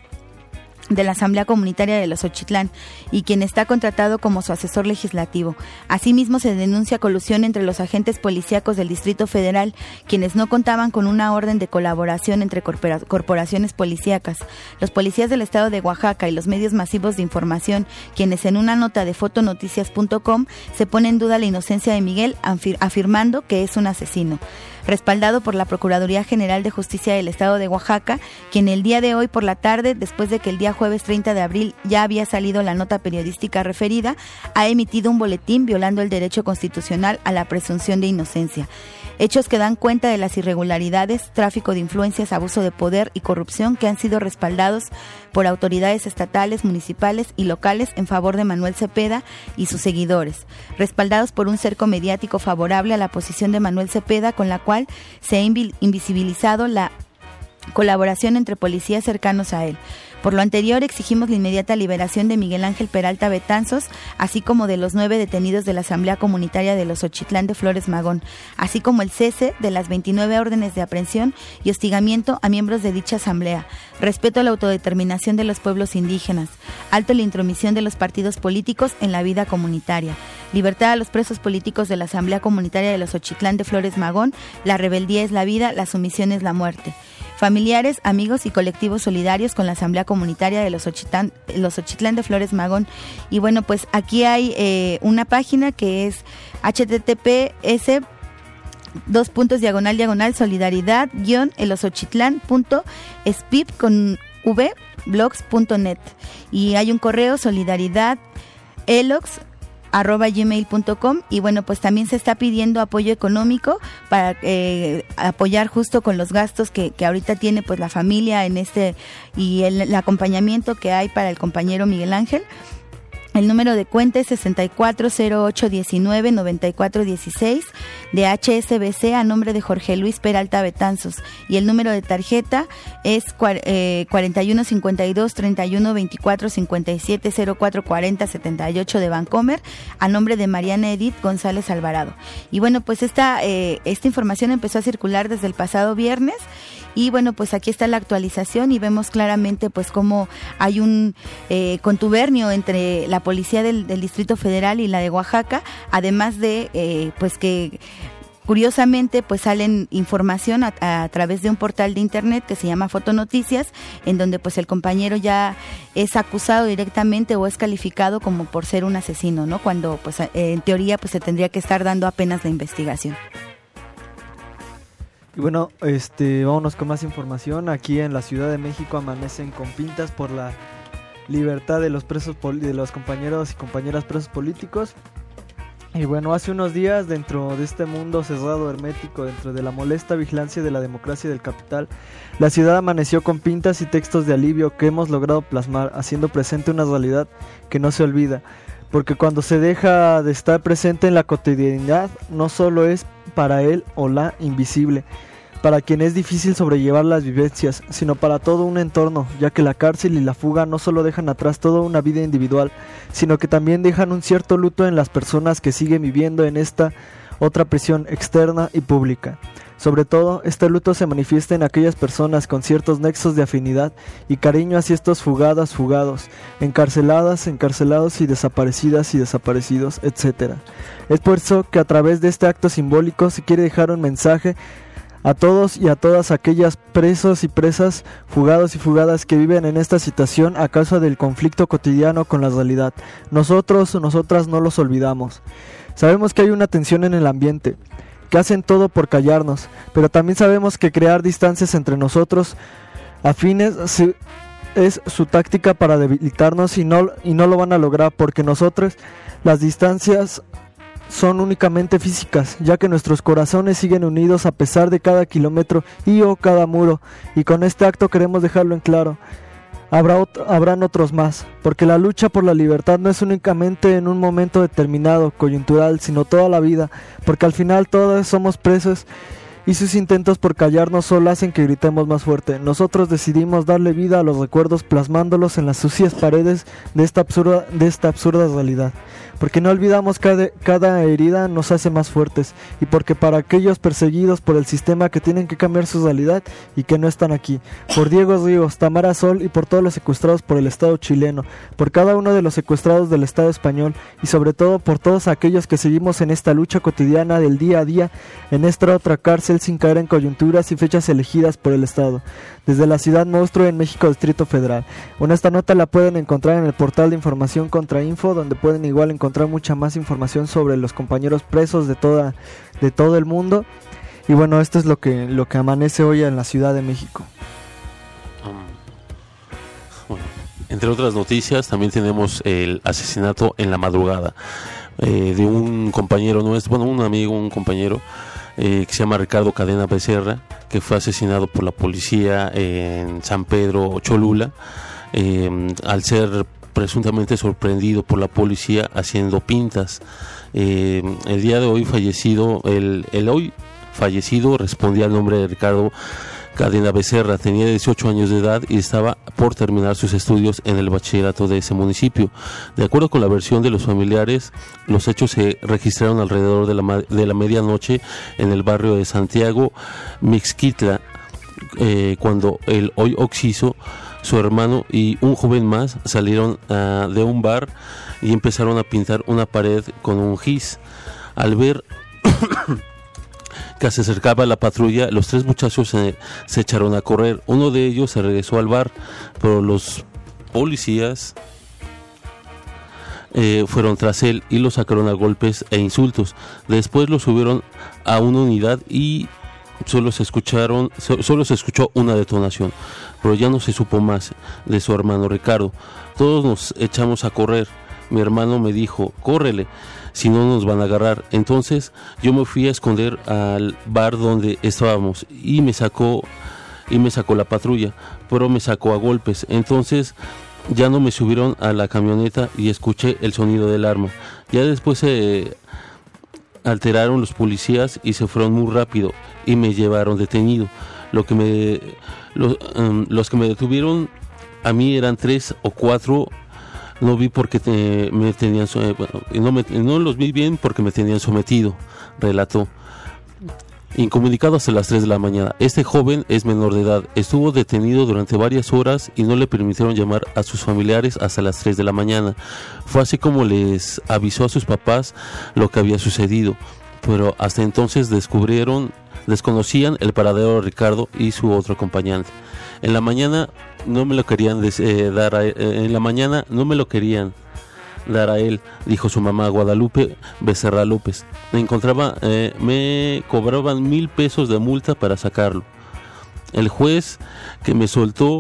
Asamblea Comunitaria de Xochitlán, y quien está contratado como su asesor legislativo. Asimismo, se denuncia colusión entre los agentes policíacos del Distrito Federal, quienes no contaban con una orden de colaboración entre corporaciones policíacas, los policías del estado de Oaxaca y los medios masivos de información, quienes en una nota de fotonoticias.com se pone en duda la inocencia de Miguel, afirmando que es un asesino. Respaldado por la Procuraduría General de Justicia del Estado de Oaxaca, quien el día de hoy por la tarde, después de que el día jueves 30 de abril ya había salido la nota periodística referida, ha emitido un boletín violando el derecho constitucional a la presunción de inocencia. Hechos que dan cuenta de las irregularidades, tráfico de influencias, abuso de poder y corrupción que han sido respaldados por autoridades estatales, municipales y locales en favor de Manuel Cepeda y sus seguidores, respaldados por un cerco mediático favorable a la posición de Manuel Cepeda, con la cual se ha invisibilizado la colaboración entre policías cercanos a él. Por lo anterior, exigimos la inmediata liberación de Miguel Ángel Peralta Betanzos, así como de los 9 detenidos de la Asamblea Comunitaria de Xochitlán de Flores Magón, así como el cese de las 29 órdenes de aprehensión y hostigamiento a miembros de dicha asamblea, respeto a la autodeterminación de los pueblos indígenas, alto a la intromisión de los partidos políticos en la vida comunitaria, libertad a los presos políticos de la Asamblea Comunitaria de Xochitlán de Flores Magón, la rebeldía es la vida, la sumisión es la muerte. Familiares, amigos y colectivos solidarios con la Asamblea Comunitaria de Xochitlán de Flores Magón. Y bueno, pues aquí hay una página que es https://solidaridad-eloxochitlán.spip.blogs.net, y hay un correo solidaridad@gmail.com, y bueno, pues también se está pidiendo apoyo económico para apoyar justo con los gastos que ahorita tiene pues la familia en y el acompañamiento que hay para el compañero Miguel Ángel. El número de cuenta es 6408199416 de HSBC a nombre de Jorge Luis Peralta Betanzos, y el número de tarjeta es 4152312457044078 de Bancomer a nombre de Mariana Edith González Alvarado. Y bueno, pues esta información empezó a circular desde el pasado viernes. Y bueno, pues aquí está la actualización y vemos claramente pues cómo hay un contubernio entre la policía del Distrito Federal y la de Oaxaca, además de pues que curiosamente pues salen información a través de un portal de internet que se llama Fotonoticias, en donde pues el compañero ya es acusado directamente o es calificado como por ser un asesino, ¿no? Cuando pues en teoría pues se tendría que estar dando apenas la investigación. Y bueno, vámonos con más información. Aquí en la Ciudad de México amanecen con pintas por la libertad de los presos de los compañeros y compañeras presos políticos. Y bueno, hace unos días, dentro de este mundo cerrado, hermético, dentro de la molesta vigilancia de la democracia y del capital, la ciudad amaneció con pintas y textos de alivio que hemos logrado plasmar, haciendo presente una realidad que no se olvida. Porque cuando se deja de estar presente en la cotidianidad, no solo es para él o la invisible, para quien es difícil sobrellevar las vivencias, sino para todo un entorno, ya que la cárcel y la fuga no solo dejan atrás toda una vida individual, sino que también dejan un cierto luto en las personas que siguen viviendo en esta otra prisión externa y pública. Sobre todo, este luto se manifiesta en aquellas personas con ciertos nexos de afinidad y cariño hacia estos fugados, encarceladas, encarcelados y desaparecidas y desaparecidos, etc. Es por eso que a través de este acto simbólico se quiere dejar un mensaje a todos y a todas aquellas presos y presas, fugados y fugadas que viven en esta situación a causa del conflicto cotidiano con la realidad. Nosotros o nosotras no los olvidamos. Sabemos que hay una tensión en el ambiente, que hacen todo por callarnos, pero también sabemos que crear distancias entre nosotros afines es su táctica para debilitarnos y no lo van a lograr, porque nosotros las distancias son únicamente físicas, ya que nuestros corazones siguen unidos a pesar de cada kilómetro y o cada muro, y con este acto queremos dejarlo en claro. Habrán otros más, porque la lucha por la libertad no es únicamente en un momento determinado, coyuntural, sino toda la vida, porque al final todos somos presos y sus intentos por callarnos solo hacen que gritemos más fuerte. Nosotros decidimos darle vida a los recuerdos plasmándolos en las sucias paredes de esta absurda realidad. Porque no olvidamos que cada herida nos hace más fuertes, y porque para aquellos perseguidos por el sistema que tienen que cambiar su realidad y que no están aquí, por Diego Ríos, Tamara Sol y por todos los secuestrados por el Estado chileno, por cada uno de los secuestrados del Estado español y sobre todo por todos aquellos que seguimos en esta lucha cotidiana del día a día en esta otra cárcel sin caer en coyunturas y fechas elegidas por el Estado. Desde la ciudad monstruo en México, Distrito Federal. Bueno, esta nota la pueden encontrar en el portal de información Contrainfo, donde pueden igual encontrar mucha más información sobre los compañeros presos de todo el mundo. Y bueno, esto es lo que amanece hoy en la Ciudad de México. Bueno, entre otras noticias, también tenemos el asesinato en la madrugada de un compañero nuestro, un amigo, un compañero que se llama Ricardo Cadena Becerra, que fue asesinado por la policía en San Pedro Cholula, al ser presuntamente sorprendido por la policía haciendo pintas. El día de hoy fallecido, el hoy fallecido respondía al nombre de Ricardo Cadena Becerra, tenía 18 años de edad y estaba por terminar sus estudios en el bachillerato de ese municipio. De acuerdo con la versión de los familiares, los hechos se registraron alrededor de la medianoche en el barrio de Santiago Mixquitla, cuando el hoy occiso, su hermano y un joven más salieron de un bar y empezaron a pintar una pared con un gis. Al ver que se acercaba la patrulla, los tres muchachos se echaron a correr. Uno de ellos se regresó al bar, pero los policías fueron tras él y lo sacaron a golpes e insultos. Después lo subieron a una unidad y solo se escuchó una detonación, pero ya no se supo más de su hermano Ricardo. Todos nos echamos a correr. Mi hermano me dijo: córrele, si no nos van a agarrar. Entonces yo me fui a esconder al bar donde estábamos y me sacó la patrulla, pero me sacó a golpes. Entonces ya no me subieron a la camioneta y escuché el sonido del arma. Ya después se alteraron los policías y se fueron muy rápido y me llevaron detenido. Los que me detuvieron a mí eran 3 o 4. No vi porque me tenían no los vi bien porque me tenían sometido, relató. Incomunicado hasta las 3 de la mañana. Este joven es menor de edad. Estuvo detenido durante varias horas y no le permitieron llamar a sus familiares hasta las 3 de la mañana. Fue así como les avisó a sus papás lo que había sucedido. Pero hasta entonces desconocían el paradero de Ricardo y su otro acompañante. En la mañana no me lo querían dar a él, dijo su mamá Guadalupe Becerra López. Me cobraban 1,000 pesos de multa para sacarlo. El juez que me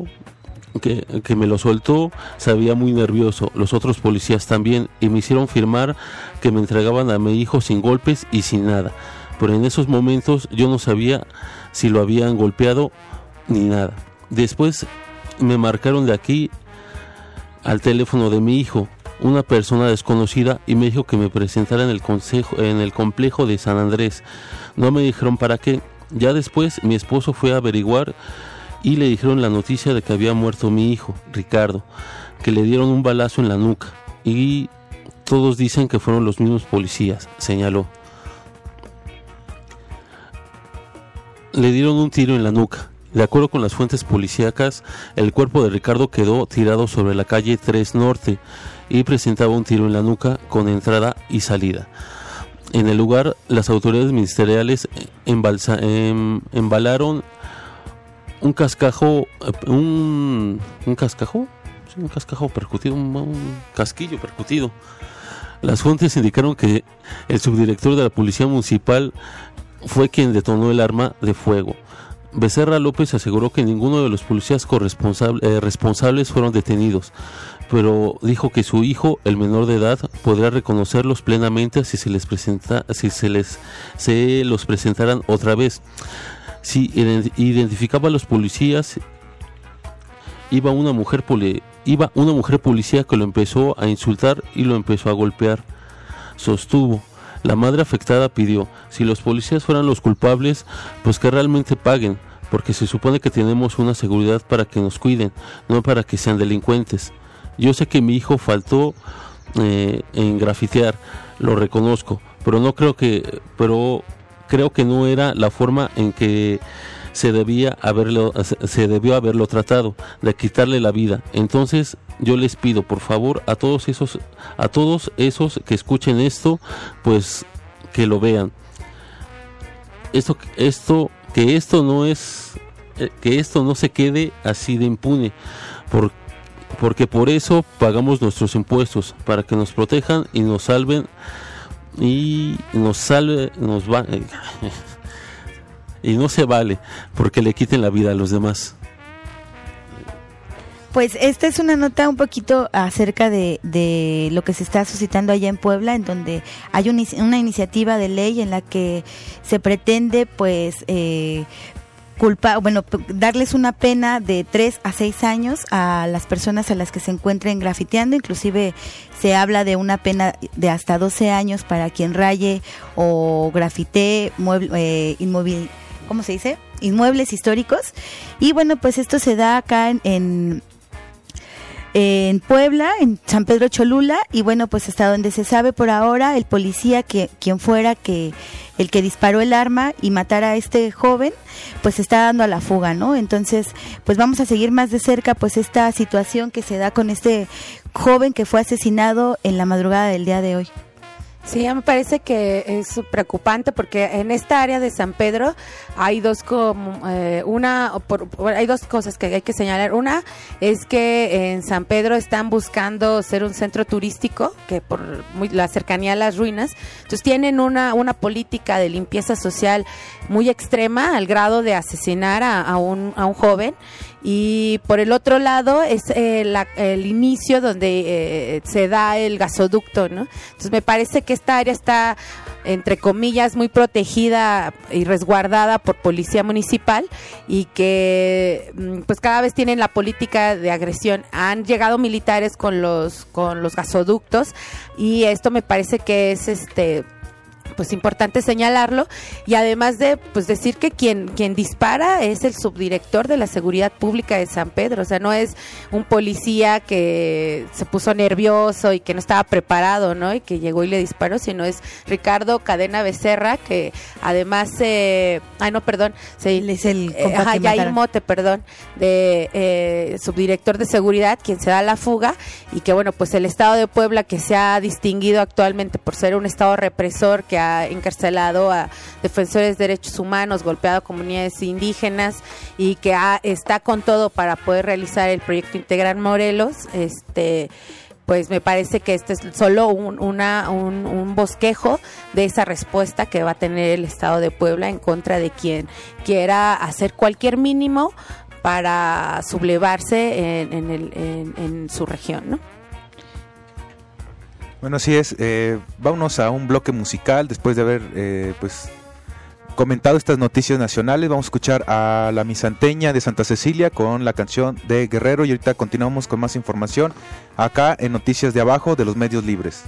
lo soltó se veía muy nervioso, los otros policías también, y me hicieron firmar que me entregaban a mi hijo sin golpes y sin nada. Pero en esos momentos yo no sabía si lo habían golpeado ni nada. Después me marcaron de aquí al teléfono de mi hijo una persona desconocida y me dijo que me presentara en el complejo de San Andrés. No me dijeron para qué. Ya después mi esposo fue a averiguar y le dijeron la noticia de que había muerto mi hijo, Ricardo, que le dieron un balazo en la nuca y todos dicen que fueron los mismos policías, señaló. Le dieron un tiro en la nuca. De acuerdo con las fuentes policíacas, el cuerpo de Ricardo quedó tirado sobre la calle 3 Norte y presentaba un tiro en la nuca con entrada y salida. En el lugar, las autoridades ministeriales embalaron un casquillo percutido. Las fuentes indicaron que el subdirector de la Policía Municipal fue quien detonó el arma de fuego. Becerra López aseguró que ninguno de los policías responsables fueron detenidos, pero dijo que su hijo, el menor de edad, podrá reconocerlos plenamente si se los presentaran otra vez. Si identificaba a los policías, iba una mujer policía que lo empezó a insultar y lo empezó a golpear, sostuvo. La madre afectada pidió, si los policías fueran los culpables, pues que realmente paguen, porque se supone que tenemos una seguridad para que nos cuiden, no para que sean delincuentes. Yo sé que mi hijo faltó en grafitear, lo reconozco, pero creo que no era la forma en que se debió haberlo tratado, de quitarle la vida. Entonces yo les pido por favor a todos esos que escuchen esto, pues que lo vean. Que esto no se quede así de impune, porque por eso pagamos nuestros impuestos, para que nos protejan y nos salven y no se vale porque le quiten la vida a los demás. Pues esta es una nota un poquito acerca de lo que se está suscitando allá en Puebla, en donde hay una iniciativa de ley en la que se pretende pues darles una pena de 3 a 6 años a las personas a las que se encuentren grafiteando. Inclusive se habla de una pena de hasta 12 años para quien raye o grafitee inmuebles históricos. Y bueno, pues esto se da acá en Puebla, en San Pedro Cholula, y bueno, pues hasta donde se sabe por ahora, el policía quien fuera el que disparó el arma y matara a este joven, pues se está dando a la fuga, ¿no? Entonces, pues vamos a seguir más de cerca pues esta situación que se da con este joven que fue asesinado en la madrugada del día de hoy. Sí, me parece que es preocupante porque en esta área de San Pedro hay dos cosas que hay que señalar. Una es que en San Pedro están buscando ser un centro turístico, que por la cercanía a las ruinas, entonces tienen una política de limpieza social muy extrema al grado de asesinar a un joven. y por el otro lado es el inicio donde se da el gasoducto, ¿no? Entonces me parece que esta área está, entre comillas, muy protegida y resguardada por policía municipal, y que pues cada vez tienen la política de agresión. Han llegado militares con los gasoductos, y esto me parece que es pues importante señalarlo, y además de pues decir que quien dispara es el subdirector de la Seguridad Pública de San Pedro. O sea, no es un policía que se puso nervioso y que no estaba preparado, ¿no? Y que llegó y le disparó, sino es Ricardo Cadena Becerra, que además es el Yair Mote, subdirector de seguridad, quien se da la fuga, y que bueno, pues el estado de Puebla, que se ha distinguido actualmente por ser un estado represor, que ha encarcelado a defensores de derechos humanos, golpeado a comunidades indígenas, y que está con todo para poder realizar el proyecto Integrar Morelos, pues me parece que este es solo un bosquejo de esa respuesta que va a tener el estado de Puebla en contra de quien quiera hacer cualquier mínimo para sublevarse en su región, ¿no? Bueno, así es. Vámonos a un bloque musical después de haber pues comentado estas noticias nacionales. Vamos a escuchar a La Misanteña de Santa Cecilia con la canción de Guerrero, y ahorita continuamos con más información acá en Noticias de Abajo de los Medios Libres.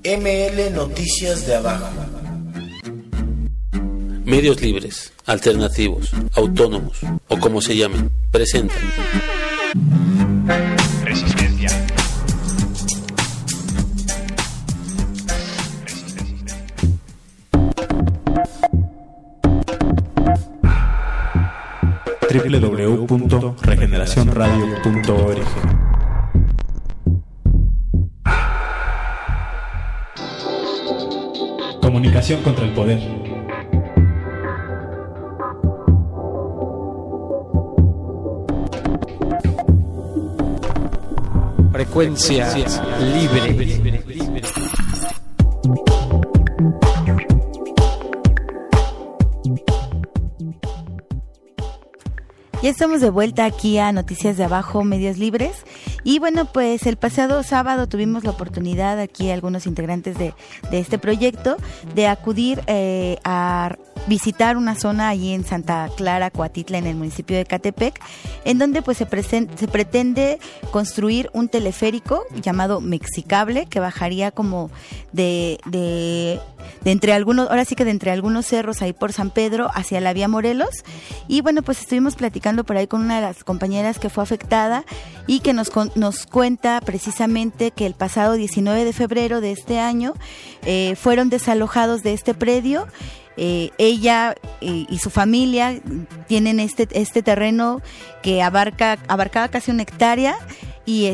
ML Noticias de Abajo. Medios libres, alternativos, autónomos o como se llamen, presentan Resistencia. www.regeneracionradio.org. Comunicación contra el poder. Frecuencia libre. Ya estamos de vuelta aquí a Noticias de Abajo, Medios Libres. Y bueno, pues el pasado sábado tuvimos la oportunidad aquí, algunos integrantes de este proyecto, de acudir a visitar una zona allí en Santa Clara, Coatitla, en el municipio de Ecatepec, en donde pues se pretende construir un teleférico llamado Mexicable, que bajaría como de entre algunos, ahora sí que de entre algunos cerros ahí por San Pedro hacia la vía Morelos. Y bueno, pues estuvimos platicando por ahí con una de las compañeras que fue afectada y que nos cuenta precisamente que el pasado 19 de febrero de este año fueron desalojados de este predio. Ella y su familia tienen este terreno que abarcaba casi 1 hectárea y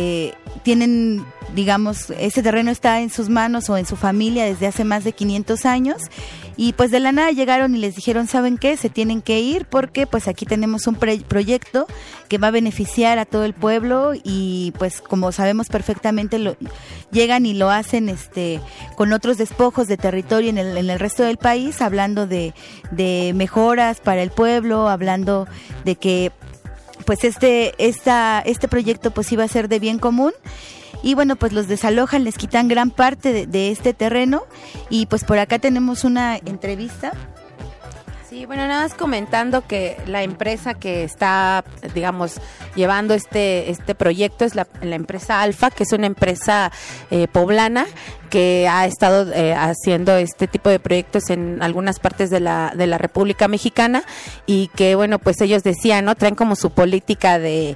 tienen, digamos, ese terreno está en sus manos o en su familia desde hace más de 500 años. Y pues de la nada llegaron y les dijeron, ¿saben qué? Se tienen que ir porque pues aquí tenemos un proyecto que va a beneficiar a todo el pueblo y pues como sabemos perfectamente llegan y lo hacen con otros despojos de territorio en el resto del país, hablando de mejoras para el pueblo, hablando de que pues este proyecto pues iba a ser de bien común. Y bueno, pues los desalojan, les quitan gran parte de este terreno y pues por acá tenemos una entrevista. Sí, bueno, nada más comentando que la empresa que está, digamos, llevando este proyecto es la empresa Alfa, que es una empresa poblana que ha estado haciendo este tipo de proyectos en algunas partes de la República Mexicana y que, bueno, pues ellos decían, ¿no? Traen como su política de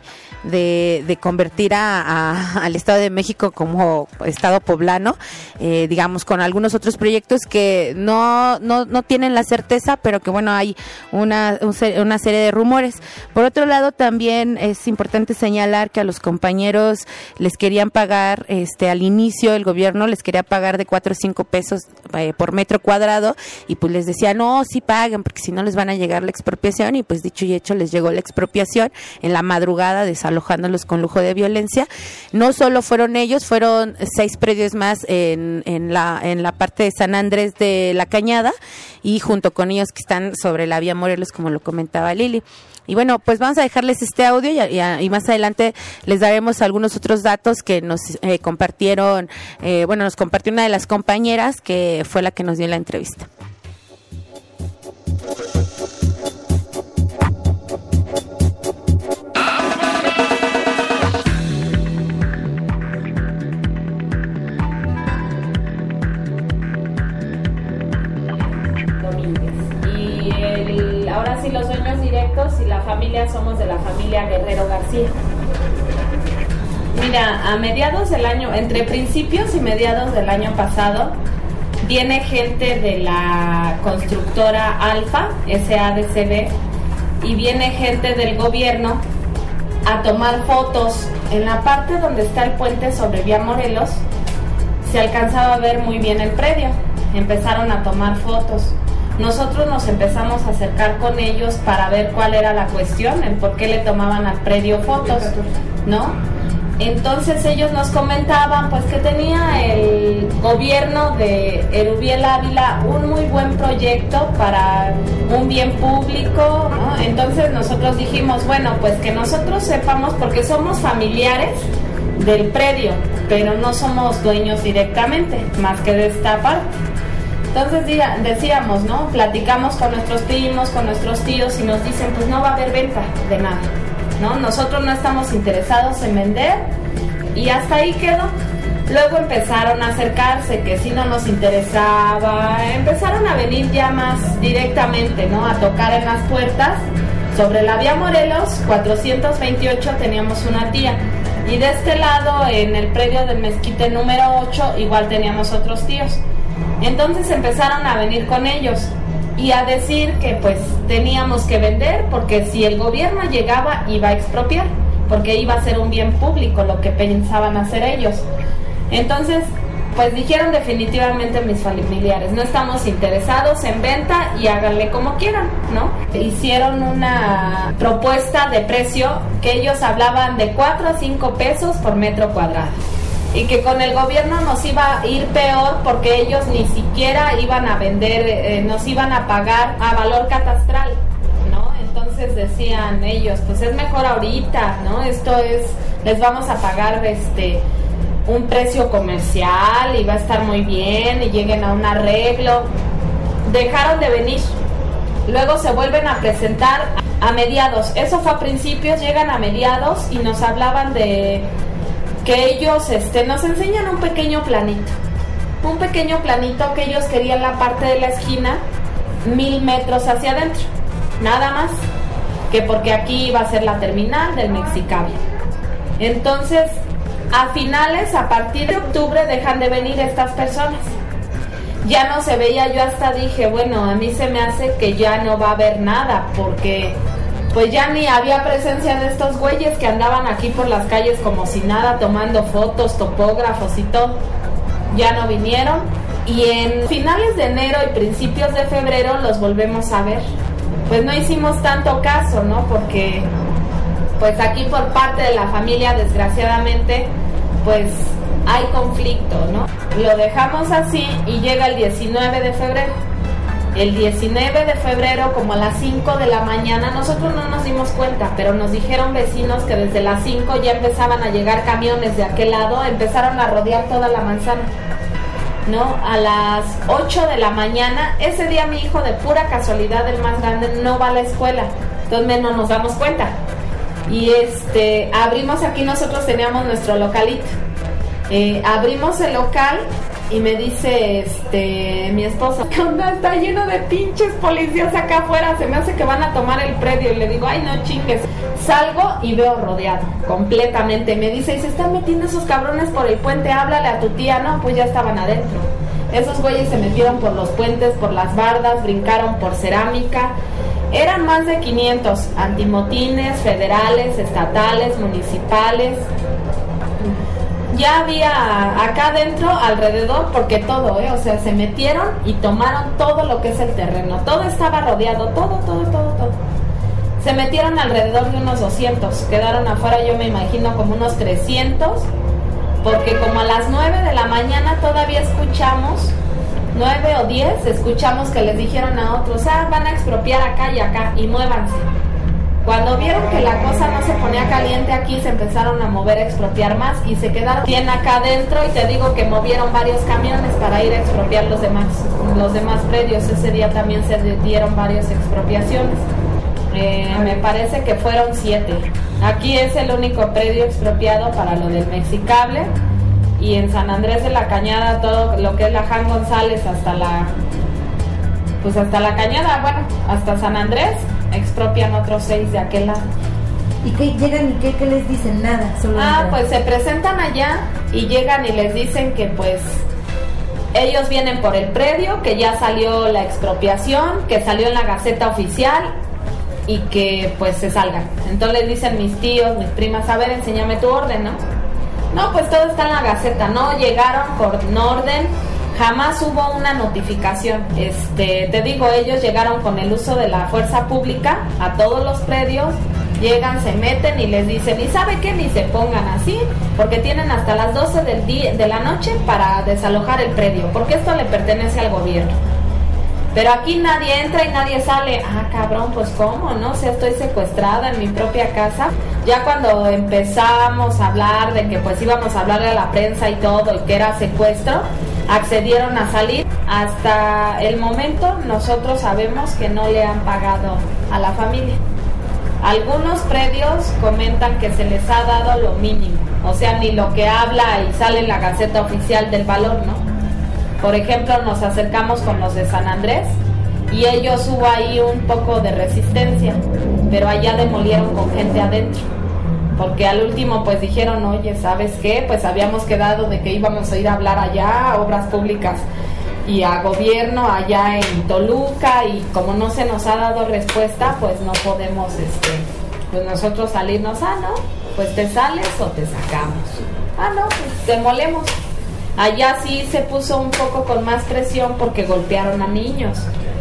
convertir al Estado de México como Estado poblano, digamos, con algunos otros proyectos que no tienen la certeza, pero que, bueno, hay una serie de rumores. Por otro lado, también es importante señalar que a los compañeros les querían pagar, al inicio el gobierno les quería pagar de 4 o 5 pesos por metro cuadrado y pues les decía, no, sí paguen porque si no les van a llegar la expropiación y pues dicho y hecho les llegó la expropiación en la madrugada, desalojándolos con lujo de violencia. No solo fueron ellos, fueron 6 predios más en la parte de San Andrés de la Cañada y junto con ellos que están sobre la vía Morelos, como lo comentaba Lili. Y bueno, pues vamos a dejarles este audio y más adelante les daremos algunos otros datos que nos compartieron, nos compartió una de las compañeras que fue la que nos dio la entrevista. Ahora sí, los dueños directos y la familia somos de la familia Guerrero García. Mira, a mediados del año, entre principios y mediados del año pasado, viene gente de la constructora Alfa, SADCB, y viene gente del gobierno a tomar fotos. En la parte donde está el puente sobre vía Morelos, se alcanzaba a ver muy bien el predio. Empezaron a tomar fotos. Nosotros nos empezamos a acercar con ellos para ver cuál era la cuestión, el por qué le tomaban al predio fotos, ¿no? Entonces ellos nos comentaban pues que tenía el gobierno de Erubiel Ávila un muy buen proyecto para un bien público, ¿no? Entonces nosotros dijimos, bueno, pues que nosotros sepamos, porque somos familiares del predio, pero no somos dueños directamente, más que de esta parte. Entonces decíamos, ¿no? Platicamos con nuestros primos, con nuestros tíos y nos dicen, pues no va a haber venta de nada, ¿no? Nosotros no estamos interesados en vender y hasta ahí quedó. Luego empezaron a acercarse, que si no nos interesaba, empezaron a venir ya más directamente, ¿no? A tocar en las puertas. Sobre la vía Morelos 428 teníamos una tía, y de este lado, en el predio del Mezquite número 8, igual teníamos otros tíos. Entonces empezaron a venir con ellos y a decir que pues teníamos que vender, porque si el gobierno llegaba iba a expropiar, porque iba a ser un bien público lo que pensaban hacer ellos. Entonces, pues dijeron definitivamente mis familiares, no estamos interesados en venta y háganle como quieran, ¿no? Hicieron una propuesta de precio que ellos hablaban de 4 a 5 pesos por metro cuadrado, y que con el gobierno nos iba a ir peor porque ellos ni siquiera iban a vender, nos iban a pagar a valor catastral, ¿no? Entonces decían ellos, pues es mejor ahorita, ¿no? Esto es, les vamos a pagar un precio comercial y va a estar muy bien y lleguen a un arreglo. Dejaron de venir, luego se vuelven a presentar a mediados, eso fue a principios, llegan a mediados y nos hablaban de que ellos nos enseñan un pequeño planito que ellos querían la parte de la esquina 1000 metros hacia adentro, nada más, que porque aquí iba a ser la terminal del Mexicable. Entonces, a partir de octubre dejan de venir estas personas. Ya no se veía, yo hasta dije, bueno, a mí se me hace que ya no va a haber nada, porque pues ya ni había presencia de estos güeyes que andaban aquí por las calles como si nada, tomando fotos, topógrafos y todo. Ya no vinieron, y en finales de enero y principios de febrero los volvemos a ver. Pues no hicimos tanto caso, ¿no? Porque pues aquí por parte de la familia, desgraciadamente, pues hay conflicto, ¿no? Lo dejamos así y llega el 19 de febrero. El 19 de febrero, como a las 5 de la mañana, nosotros no nos dimos cuenta, pero nos dijeron vecinos que desde las 5 ya empezaban a llegar camiones de aquel lado, empezaron a rodear toda la manzana, ¿no? A las 8 de la mañana, ese día mi hijo, de pura casualidad, el más grande, no va a la escuela, entonces no nos damos cuenta. Y abrimos aquí, nosotros teníamos nuestro localito, abrimos el local y me dice mi esposo, ¿qué onda? Está lleno de pinches policías acá afuera, se me hace que van a tomar el predio. Y le digo, ay, no chingues. Salgo y veo rodeado completamente. Me dice, y se están metiendo esos cabrones por el puente, háblale a tu tía. No, pues ya estaban adentro. Esos güeyes se metieron por los puentes, por las bardas, brincaron por cerámica. Eran más de 500 antimotines federales, estatales, municipales. Ya había acá adentro alrededor, porque todo, o sea, se metieron y tomaron todo lo que es el terreno. Todo estaba rodeado, todo. Se metieron alrededor de unos 200, quedaron afuera, yo me imagino como unos 300, porque como a las 9 de la mañana todavía escuchamos, 9 o 10, escuchamos que les dijeron a otros, van a expropiar acá y acá, y muévanse. Cuando vieron que la cosa no se ponía caliente aquí, se empezaron a mover a expropiar más y se quedaron 100 acá adentro, y te digo que movieron varios camiones para ir a expropiar los demás predios. Ese día también se dieron varias expropiaciones. Me parece que fueron 7. Aquí es el único predio expropiado para lo del Mexicable, y en San Andrés de la Cañada, todo lo que es la Jan González hasta la Cañada, bueno, hasta San Andrés, expropian otros 6 de aquel lado. ¿Y qué llegan y qué les dicen? Nada, solo pues se presentan allá y llegan y les dicen que pues ellos vienen por el predio, que ya salió la expropiación, que salió en la Gaceta Oficial y que pues se salgan. Entonces les dicen mis tíos, mis primas, a ver, enséñame tu orden, ¿no? No, pues todo está en la Gaceta. No llegaron con orden, jamás hubo una notificación. Te digo, ellos llegaron con el uso de la fuerza pública a todos los predios, llegan, se meten y les dicen, ¿y sabe qué? Ni se pongan así, porque tienen hasta las 12 de la noche para desalojar el predio, porque esto le pertenece al gobierno. Pero aquí nadie entra y nadie sale. Cabrón, pues ¿cómo? ¿No? O sea, estoy secuestrada en mi propia casa. Ya cuando empezamos a hablar de que pues íbamos a hablarle a la prensa y todo, y que era secuestro, accedieron a salir. Hasta el momento nosotros sabemos que no le han pagado a la familia. Algunos predios comentan que se les ha dado lo mínimo, o sea, ni lo que habla y sale en la Gaceta Oficial del valor, ¿no? Por ejemplo, nos acercamos con los de San Andrés y ellos hubo ahí un poco de resistencia, pero allá demolieron con gente adentro, porque al último pues dijeron, oye, ¿sabes qué? Pues habíamos quedado de que íbamos a ir a hablar allá a obras públicas y a gobierno allá en Toluca, y como no se nos ha dado respuesta, pues no podemos pues nosotros salirnos, no, pues te sales o te sacamos, no, pues demolemos. Allá sí se puso un poco con más presión porque golpearon a niños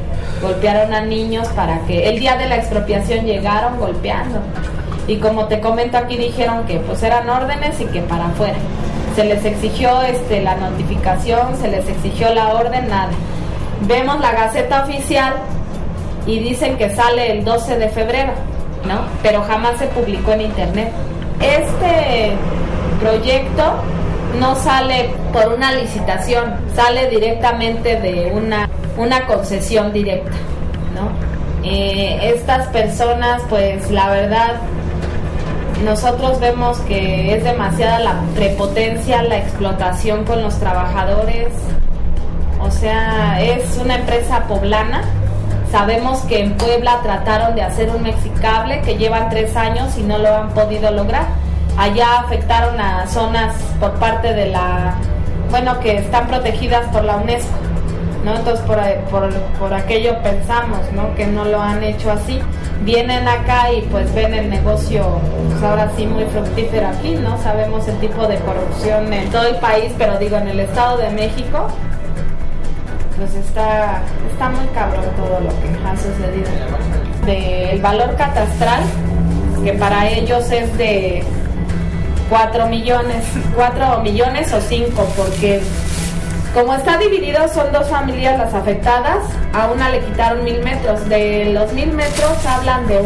para que el día de la expropiación llegaron golpeando, y como te comento aquí dijeron que pues eran órdenes y que para afuera. Se les exigió la notificación, se les exigió la orden, nada. Vemos la Gaceta Oficial y dicen que sale el 12 de febrero, ¿no? Pero jamás se publicó en internet. Este proyecto no sale por una licitación, sale directamente de una concesión directa, ¿no? Estas personas, pues la verdad, nosotros vemos que es demasiada la prepotencia, la explotación con los trabajadores. O sea, es una empresa poblana. Sabemos que en Puebla trataron de hacer un mexicable que llevan 3 años y no lo han podido lograr. Allá afectaron a zonas por parte de que están protegidas por la UNESCO, ¿no? Entonces por aquello pensamos, ¿no?, que no lo han hecho así. Vienen acá y pues ven el negocio, pues ahora sí muy fructífero aquí, ¿no? Sabemos el tipo de corrupción en todo el país, pero digo, en el Estado de México, pues está muy cabrón todo lo que ha sucedido. Del valor catastral, que para ellos es de 4 millones o 5, porque como está dividido, son 2 familias las afectadas, a una le quitaron 1,000 metros. De los 1,000 metros hablan de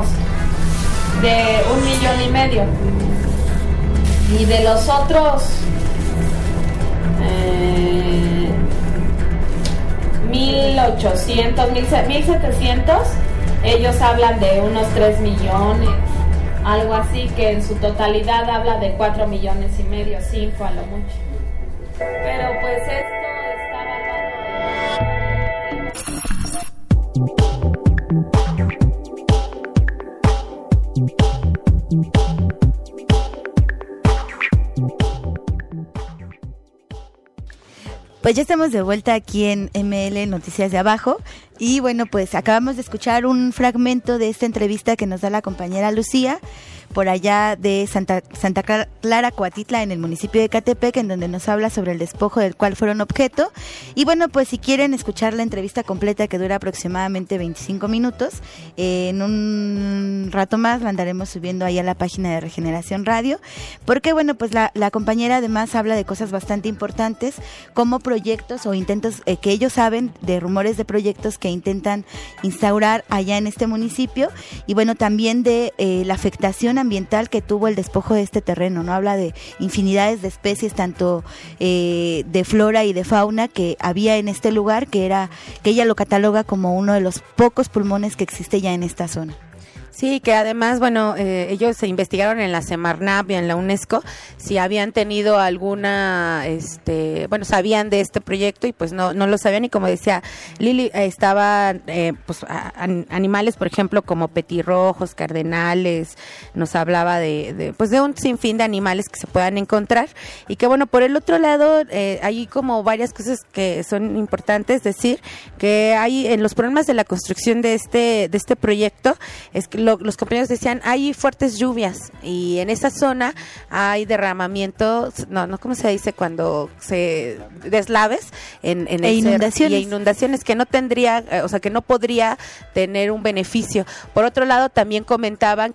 1,5 millones. Y de los otros 1,800, 1,700, ellos hablan de unos 3 millones, algo así, que en su totalidad habla de 4,5 millones, 5 a lo mucho. Pero pues esto está Pues ya estamos de vuelta aquí en ML Noticias de Abajo. Y bueno, pues acabamos de escuchar un fragmento de esta entrevista que nos da la compañera Lucía, por allá de Santa Clara, Coatitla, en el municipio de Ecatepec, en donde nos habla sobre el despojo del cual fueron objeto. Y bueno, pues si quieren escuchar la entrevista completa, que dura aproximadamente 25 minutos, en un rato más la andaremos subiendo ahí a la página de Regeneración Radio, porque bueno, pues la compañera además habla de cosas bastante importantes, como proyectos o intentos que ellos saben de rumores de proyectos que intentan instaurar allá en este municipio, y bueno, también de la afectación ambiental que tuvo el despojo de este terreno, ¿no? Habla de infinidades de especies, tanto de flora y de fauna que había en este lugar, que ella lo cataloga como uno de los pocos pulmones que existe ya en esta zona. Sí, que además, bueno, ellos se investigaron en la Semarnat y en la UNESCO si habían tenido alguna, sabían de este proyecto, y pues no lo sabían. Y como decía Lili, estaban animales, por ejemplo, como petirrojos, cardenales. Nos hablaba de un sinfín de animales que se puedan encontrar, y que bueno, por el otro lado, hay como varias cosas que son importantes decir, que hay en los problemas de la construcción de este proyecto, es que los compañeros decían, hay fuertes lluvias y en esa zona hay derramamiento, ¿cómo se dice? Cuando se deslaves en el inundaciones. Y inundaciones que no tendría, que no podría tener un beneficio. Por otro lado, también comentaban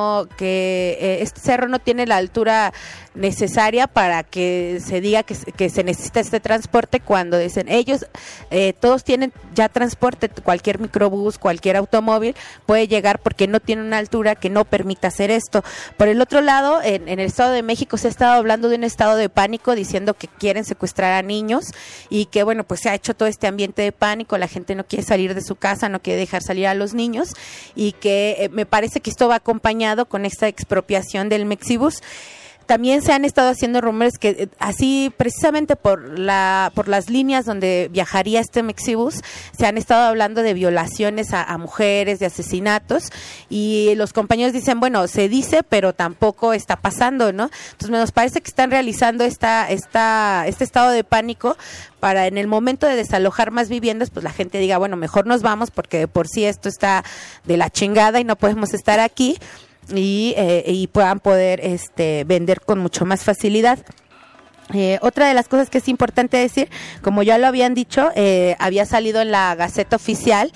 que este cerro no tiene la altura necesaria para que se diga que se necesita este transporte, cuando dicen ellos, todos tienen ya transporte, cualquier microbús, cualquier automóvil puede llegar, porque no tiene una altura que no permita hacer esto. Por el otro lado, en el Estado de México se ha estado hablando de un estado de pánico, diciendo que quieren secuestrar a niños, y que bueno, pues se ha hecho todo este ambiente de pánico, la gente no quiere salir de su casa, no quiere dejar salir a los niños, y que me parece que esto va acompañado con esta expropiación del Mexibus. también se han estado haciendo rumores que así precisamente por las líneas donde viajaría este Mexibus, se han estado hablando de violaciones a mujeres, de asesinatos, y los compañeros dicen, bueno, se dice, pero tampoco está pasando, ¿no? Entonces nos parece que están realizando este estado de pánico para en el momento de desalojar más viviendas, pues la gente diga, bueno, mejor nos vamos porque de por sí esto está de la chingada y no podemos estar aquí, y puedan poder vender con mucho más facilidad. Otra de las cosas que es importante decir, como ya lo habían dicho, había salido en la Gaceta Oficial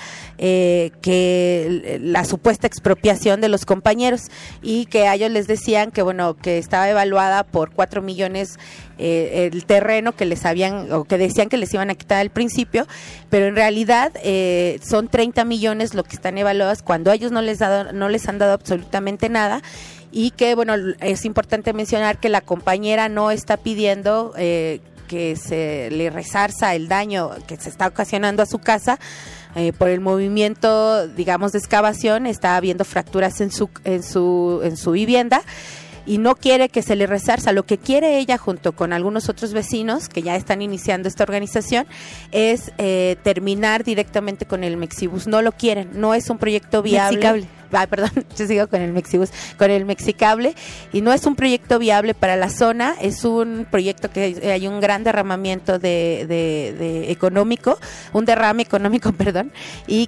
que la supuesta expropiación de los compañeros, y que a ellos les decían que bueno, que estaba evaluada por 4 millones el terreno que les habían, o que decían que les iban a quitar al principio, pero en realidad son 30 millones lo que están evaluados, cuando a ellos no les han dado absolutamente nada. Y que, bueno, es importante mencionar que la compañera no está pidiendo que se le resarza el daño que se está ocasionando a su casa. Por el movimiento, digamos, de excavación, está habiendo fracturas en su vivienda, y no quiere que se le resarza. Lo que quiere ella, junto con algunos otros vecinos que ya están iniciando esta organización, es terminar directamente con el Mexibus. No lo quieren, no es un proyecto viable. Mexicable. Yo sigo con el Mexibus, con el Mexicable, y no es un proyecto viable para la zona. Es un proyecto que hay un gran derramamiento de económico, un derrame económico, perdón, y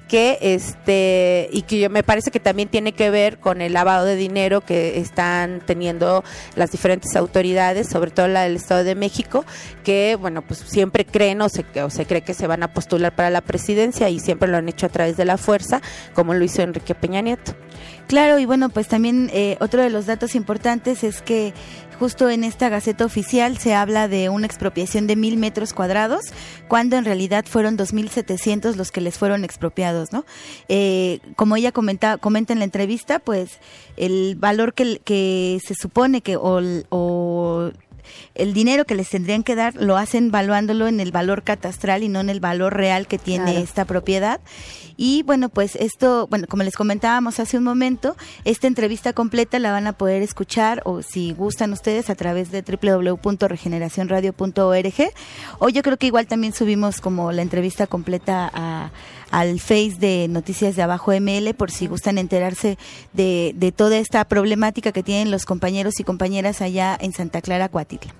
que me parece que también tiene que ver con el lavado de dinero que están teniendo las diferentes autoridades, sobre todo la del Estado de México, que bueno, pues siempre creen o se cree que se van a postular para la presidencia, y siempre lo han hecho a través de la fuerza, como lo hizo Enrique Peña Nieto. Claro, y bueno, pues también otro de los datos importantes es que justo en esta Gaceta Oficial se habla de una expropiación de 1,000 metros cuadrados, cuando en realidad fueron 2,700 los que les fueron expropiados, ¿no? Como ella comenta en la entrevista, pues el valor que se supone que o el dinero que les tendrían que dar lo hacen valuándolo en el valor catastral y no en el valor real que tiene esta propiedad. Y bueno, pues esto, bueno, como les comentábamos hace un momento, esta entrevista completa la van a poder escuchar, o si gustan ustedes, a través de www.regeneracionradio.org, o yo creo que igual también subimos como la entrevista completa al Face de Noticias de Abajo ML, por si gustan enterarse de toda esta problemática que tienen los compañeros y compañeras allá en Santa Clara, Cuatitla.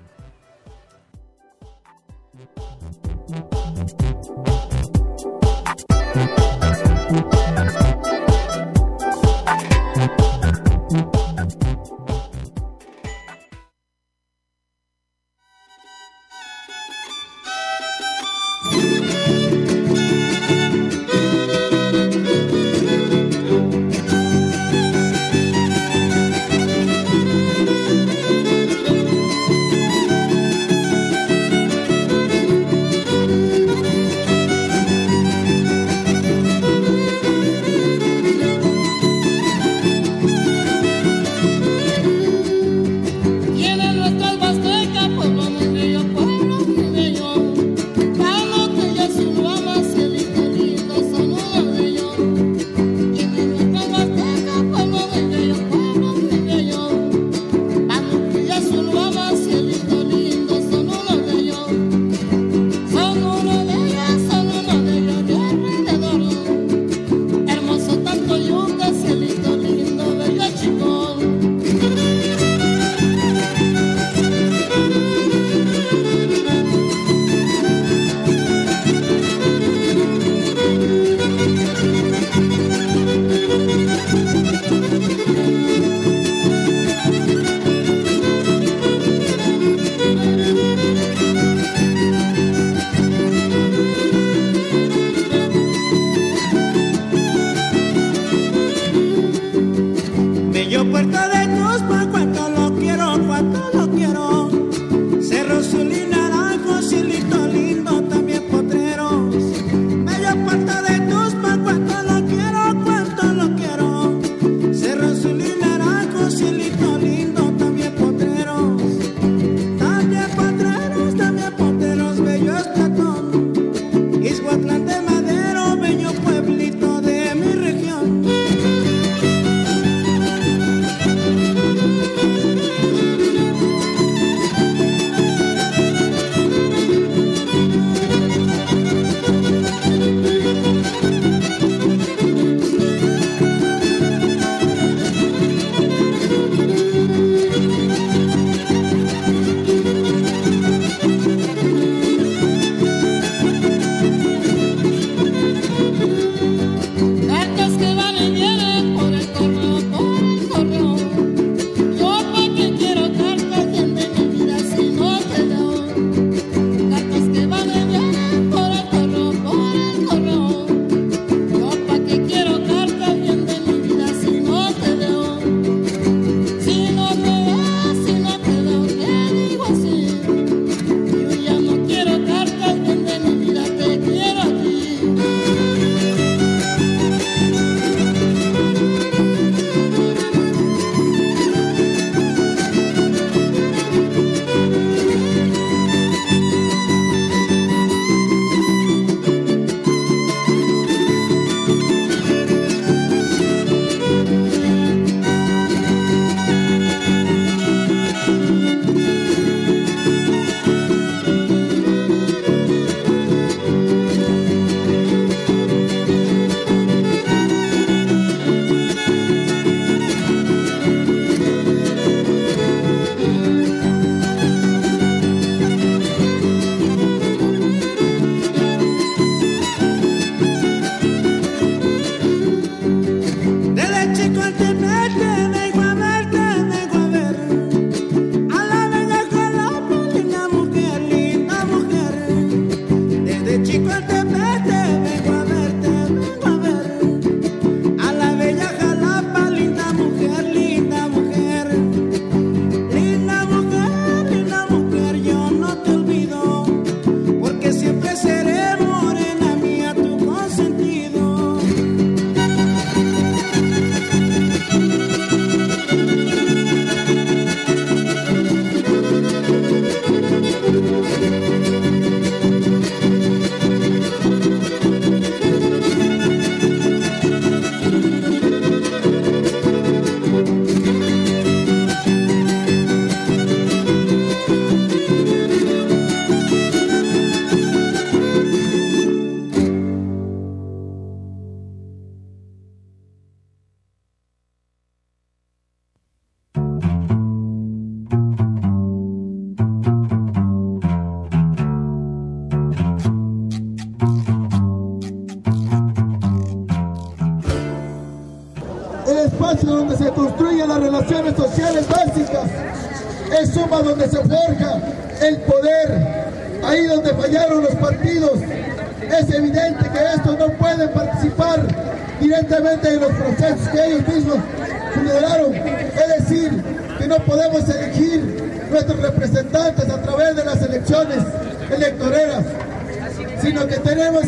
espacio donde se construyen las relaciones sociales básicas, es suma donde se forja el poder, ahí donde fallaron los partidos. Es evidente que estos no pueden participar directamente en los procesos que ellos mismos generaron, es decir, que no podemos elegir nuestros representantes a través de las elecciones electoreras, sino que tenemos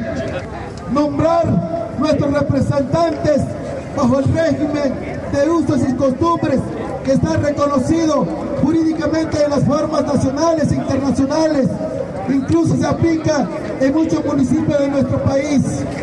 que nombrar nuestros representantes bajo el régimen de usos y costumbres que está reconocido jurídicamente en las formas nacionales e internacionales. Incluso se aplica en muchos municipios de nuestro país.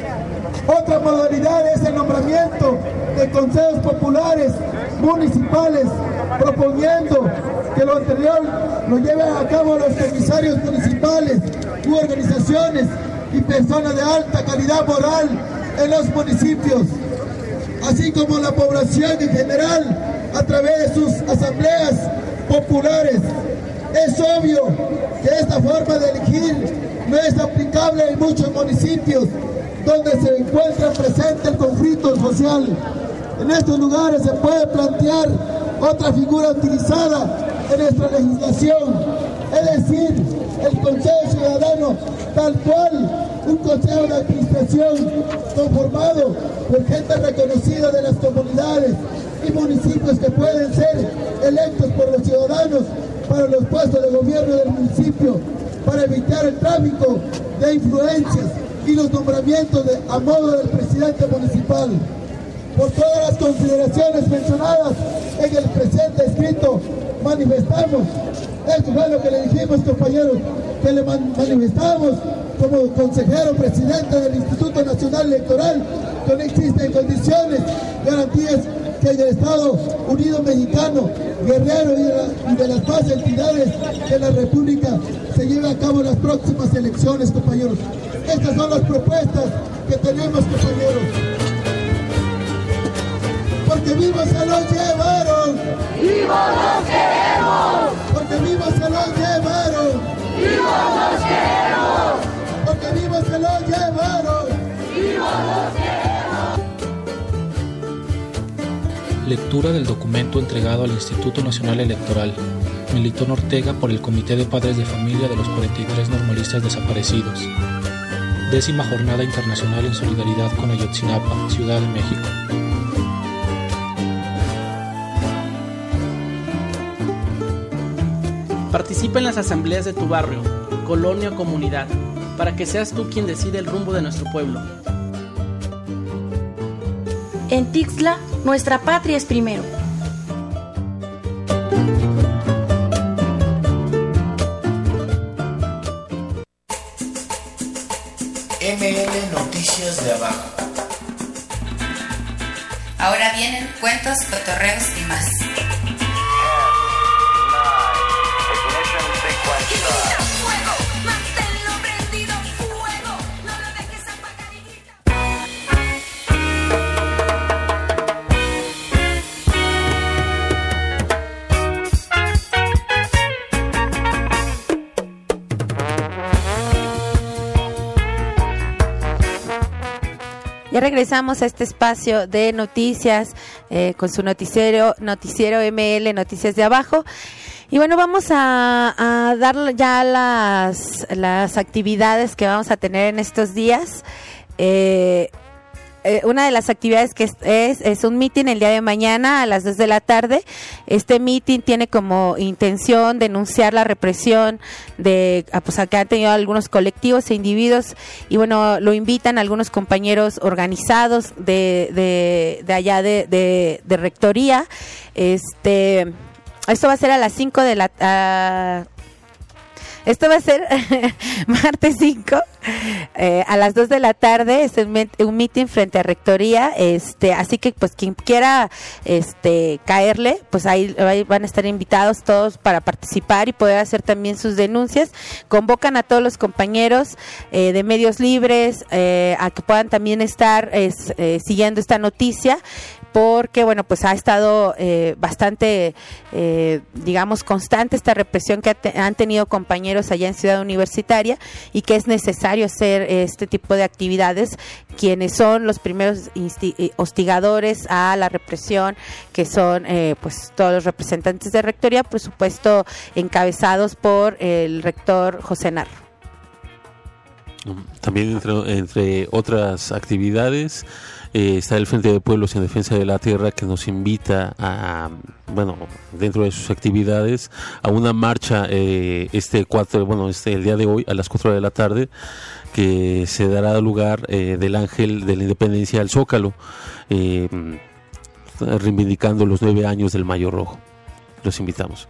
Otra modalidad es el nombramiento de consejos populares municipales, proponiendo que lo anterior lo lleven a cabo los comisarios municipales u organizaciones y personas de alta calidad moral en los municipios, así como la población en general a través de sus asambleas populares. Es obvio que esta forma de elegir no es aplicable en muchos municipios donde se encuentra presente el conflicto social. En estos lugares se puede plantear otra figura utilizada en nuestra legislación, es decir, el Consejo Ciudadano, tal cual un consejo de administración conformado por gente reconocida de las comunidades y municipios que pueden ser electos por los ciudadanos para los puestos de gobierno del municipio, para evitar el tráfico de influencias y los nombramientos a modo del presidente municipal. Por todas las consideraciones mencionadas en el presente escrito, manifestamos, esto fue lo que le dijimos, compañeros, que le manifestamos como consejero presidente del Instituto Nacional Electoral, que no existen condiciones, garantías que el Estado Unido Mexicano, guerrero y de las más entidades de la República se lleve a cabo las próximas elecciones, compañeros. Estas son las propuestas que tenemos, compañeros. Porque vivos se los llevaron. ¡Vivos los queremos! Porque vivos se los llevaron. ¡Vivos los queremos! Porque vivos se los llevaron. ¡Vivos los queremos! Lectura del documento entregado al Instituto Nacional Electoral, Melitón Ortega por el Comité de Padres de Familia de los 43 normalistas desaparecidos. 10ª Jornada Internacional en Solidaridad con Ayotzinapa, Ciudad de México. Participa en las asambleas de tu barrio, colonia o comunidad, para que seas tú quien decide el rumbo de nuestro pueblo. En Tixla, nuestra patria es primero. ML Noticias de Abajo. Ahora vienen cuentos, cotorreos y más. Ya regresamos a este espacio de noticias con su noticiero ML Noticias de Abajo. Y bueno, vamos a dar ya las actividades que vamos a tener en estos días. Una de las actividades que es un meeting el día de mañana a las 2 de la tarde. Este meeting tiene como intención denunciar la represión que han tenido algunos colectivos e individuos, y bueno, lo invitan algunos compañeros organizados de allá de rectoría. Esto va a ser a las 5 de la esto va a ser martes 5 a las 2 de la tarde. Es un meeting frente a rectoría, así que pues quien quiera caerle, pues ahí van a estar invitados todos para participar y poder hacer también sus denuncias. Convocan a todos los compañeros de medios libres a que puedan también estar siguiendo esta noticia, porque bueno, pues ha estado bastante, digamos, constante esta represión que han tenido compañeros allá en Ciudad Universitaria, y que es necesario hacer este tipo de actividades, quienes son los primeros hostigadores a la represión, que son pues todos los representantes de rectoría, por supuesto encabezados por el rector José Narro. También entre otras actividades está el Frente de Pueblos en Defensa de la Tierra, que nos invita a, bueno, dentro de sus actividades, a una marcha el día de hoy a las 4 de la tarde, que se dará lugar del Ángel de la Independencia al Zócalo, reivindicando los 9 años del Mayo Rojo. Los invitamos.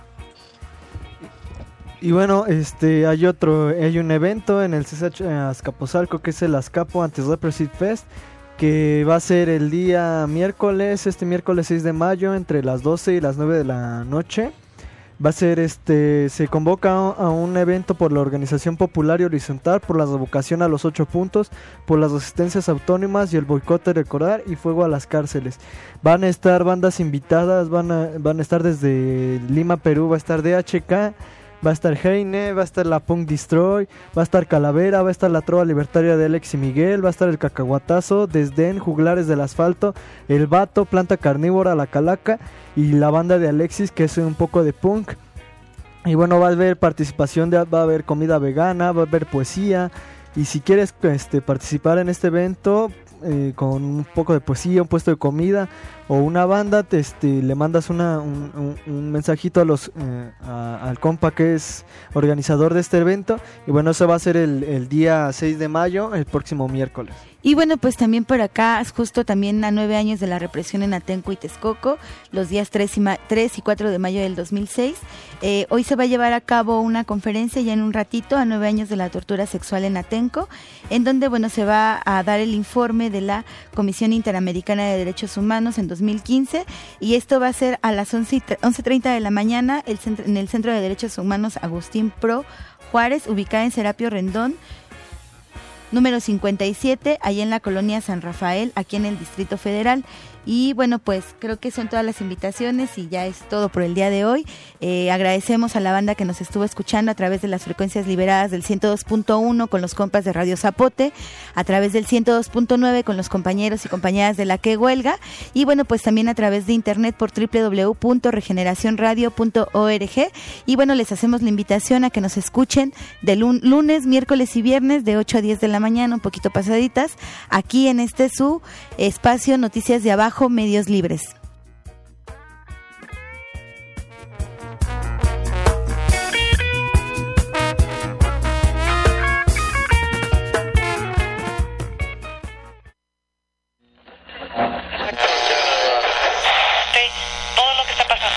Y bueno, hay un evento en el CCH Azcapotzalco, que es el Azcapo Anti-Repressive Fest, que va a ser el día miércoles 6 de mayo, entre las 12 y las 9 de la noche. Va a ser se convoca a un evento por la Organización Popular y Horizontal, por la revocación a los 8 puntos, por las resistencias autónomas y el boicot a recordar y fuego a las cárceles. Van a estar bandas invitadas, van a estar desde Lima, Perú, va a estar DHK, va a estar Heine, va a estar la Punk Destroy, va a estar Calavera, va a estar la Trova Libertaria de Alex y Miguel, va a estar el Cacahuatazo, Desdén, Juglares del Asfalto, El Vato, Planta Carnívora, La Calaca y la banda de Alexis, que es un poco de punk. Y bueno, va a haber participación, va a haber comida vegana, va a haber poesía, y si quieres participar en este evento con un poco de poesía, un puesto de comida o una banda, le mandas un mensajito al compa que es organizador de este evento. Y bueno, eso va a ser el día 6 de mayo, el próximo miércoles. Y bueno, pues también por acá, justo también a 9 años de la represión en Atenco y Texcoco, los días 3 y 4 de mayo del 2006. Hoy se va a llevar a cabo una conferencia ya en un ratito, a 9 años de la tortura sexual en Atenco, en donde, bueno, se va a dar el informe de la Comisión Interamericana de Derechos Humanos en 2015, y esto va a ser a las 11:30 de la mañana en el Centro de Derechos Humanos Agustín Pro Juárez, ubicada en Serapio Rendón, número 57, allá en la colonia San Rafael, aquí en el Distrito Federal. Y bueno, pues creo que son todas las invitaciones y ya es todo por el día de hoy. Agradecemos a la banda que nos estuvo escuchando a través de las frecuencias liberadas del 102.1 con los compas de Radio Zapote, a través del 102.9 con los compañeros y compañeras de La Que Huelga, y bueno, pues también a través de internet por www.regeneracionradio.org. Y bueno, les hacemos la invitación a que nos escuchen de lunes, miércoles y viernes de 8 a 10 de la mañana, un poquito pasaditas, aquí en su espacio Noticias de Abajo, Medios Libres. Todo lo que está pasando.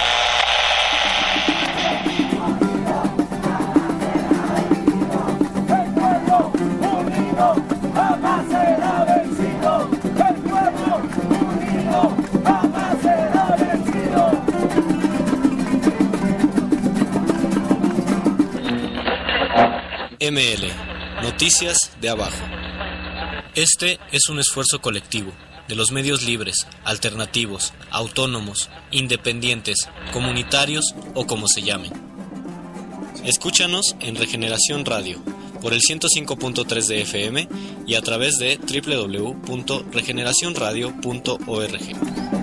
El pueblo unido jamás será vencido. El pueblo unido jamás será vencido. ML, Noticias de Abajo. Este es un esfuerzo colectivo de los medios libres, alternativos, autónomos, independientes, comunitarios o como se llamen. Escúchanos en Regeneración Radio por el 105.3 de FM y a través de www.regeneracionradio.org.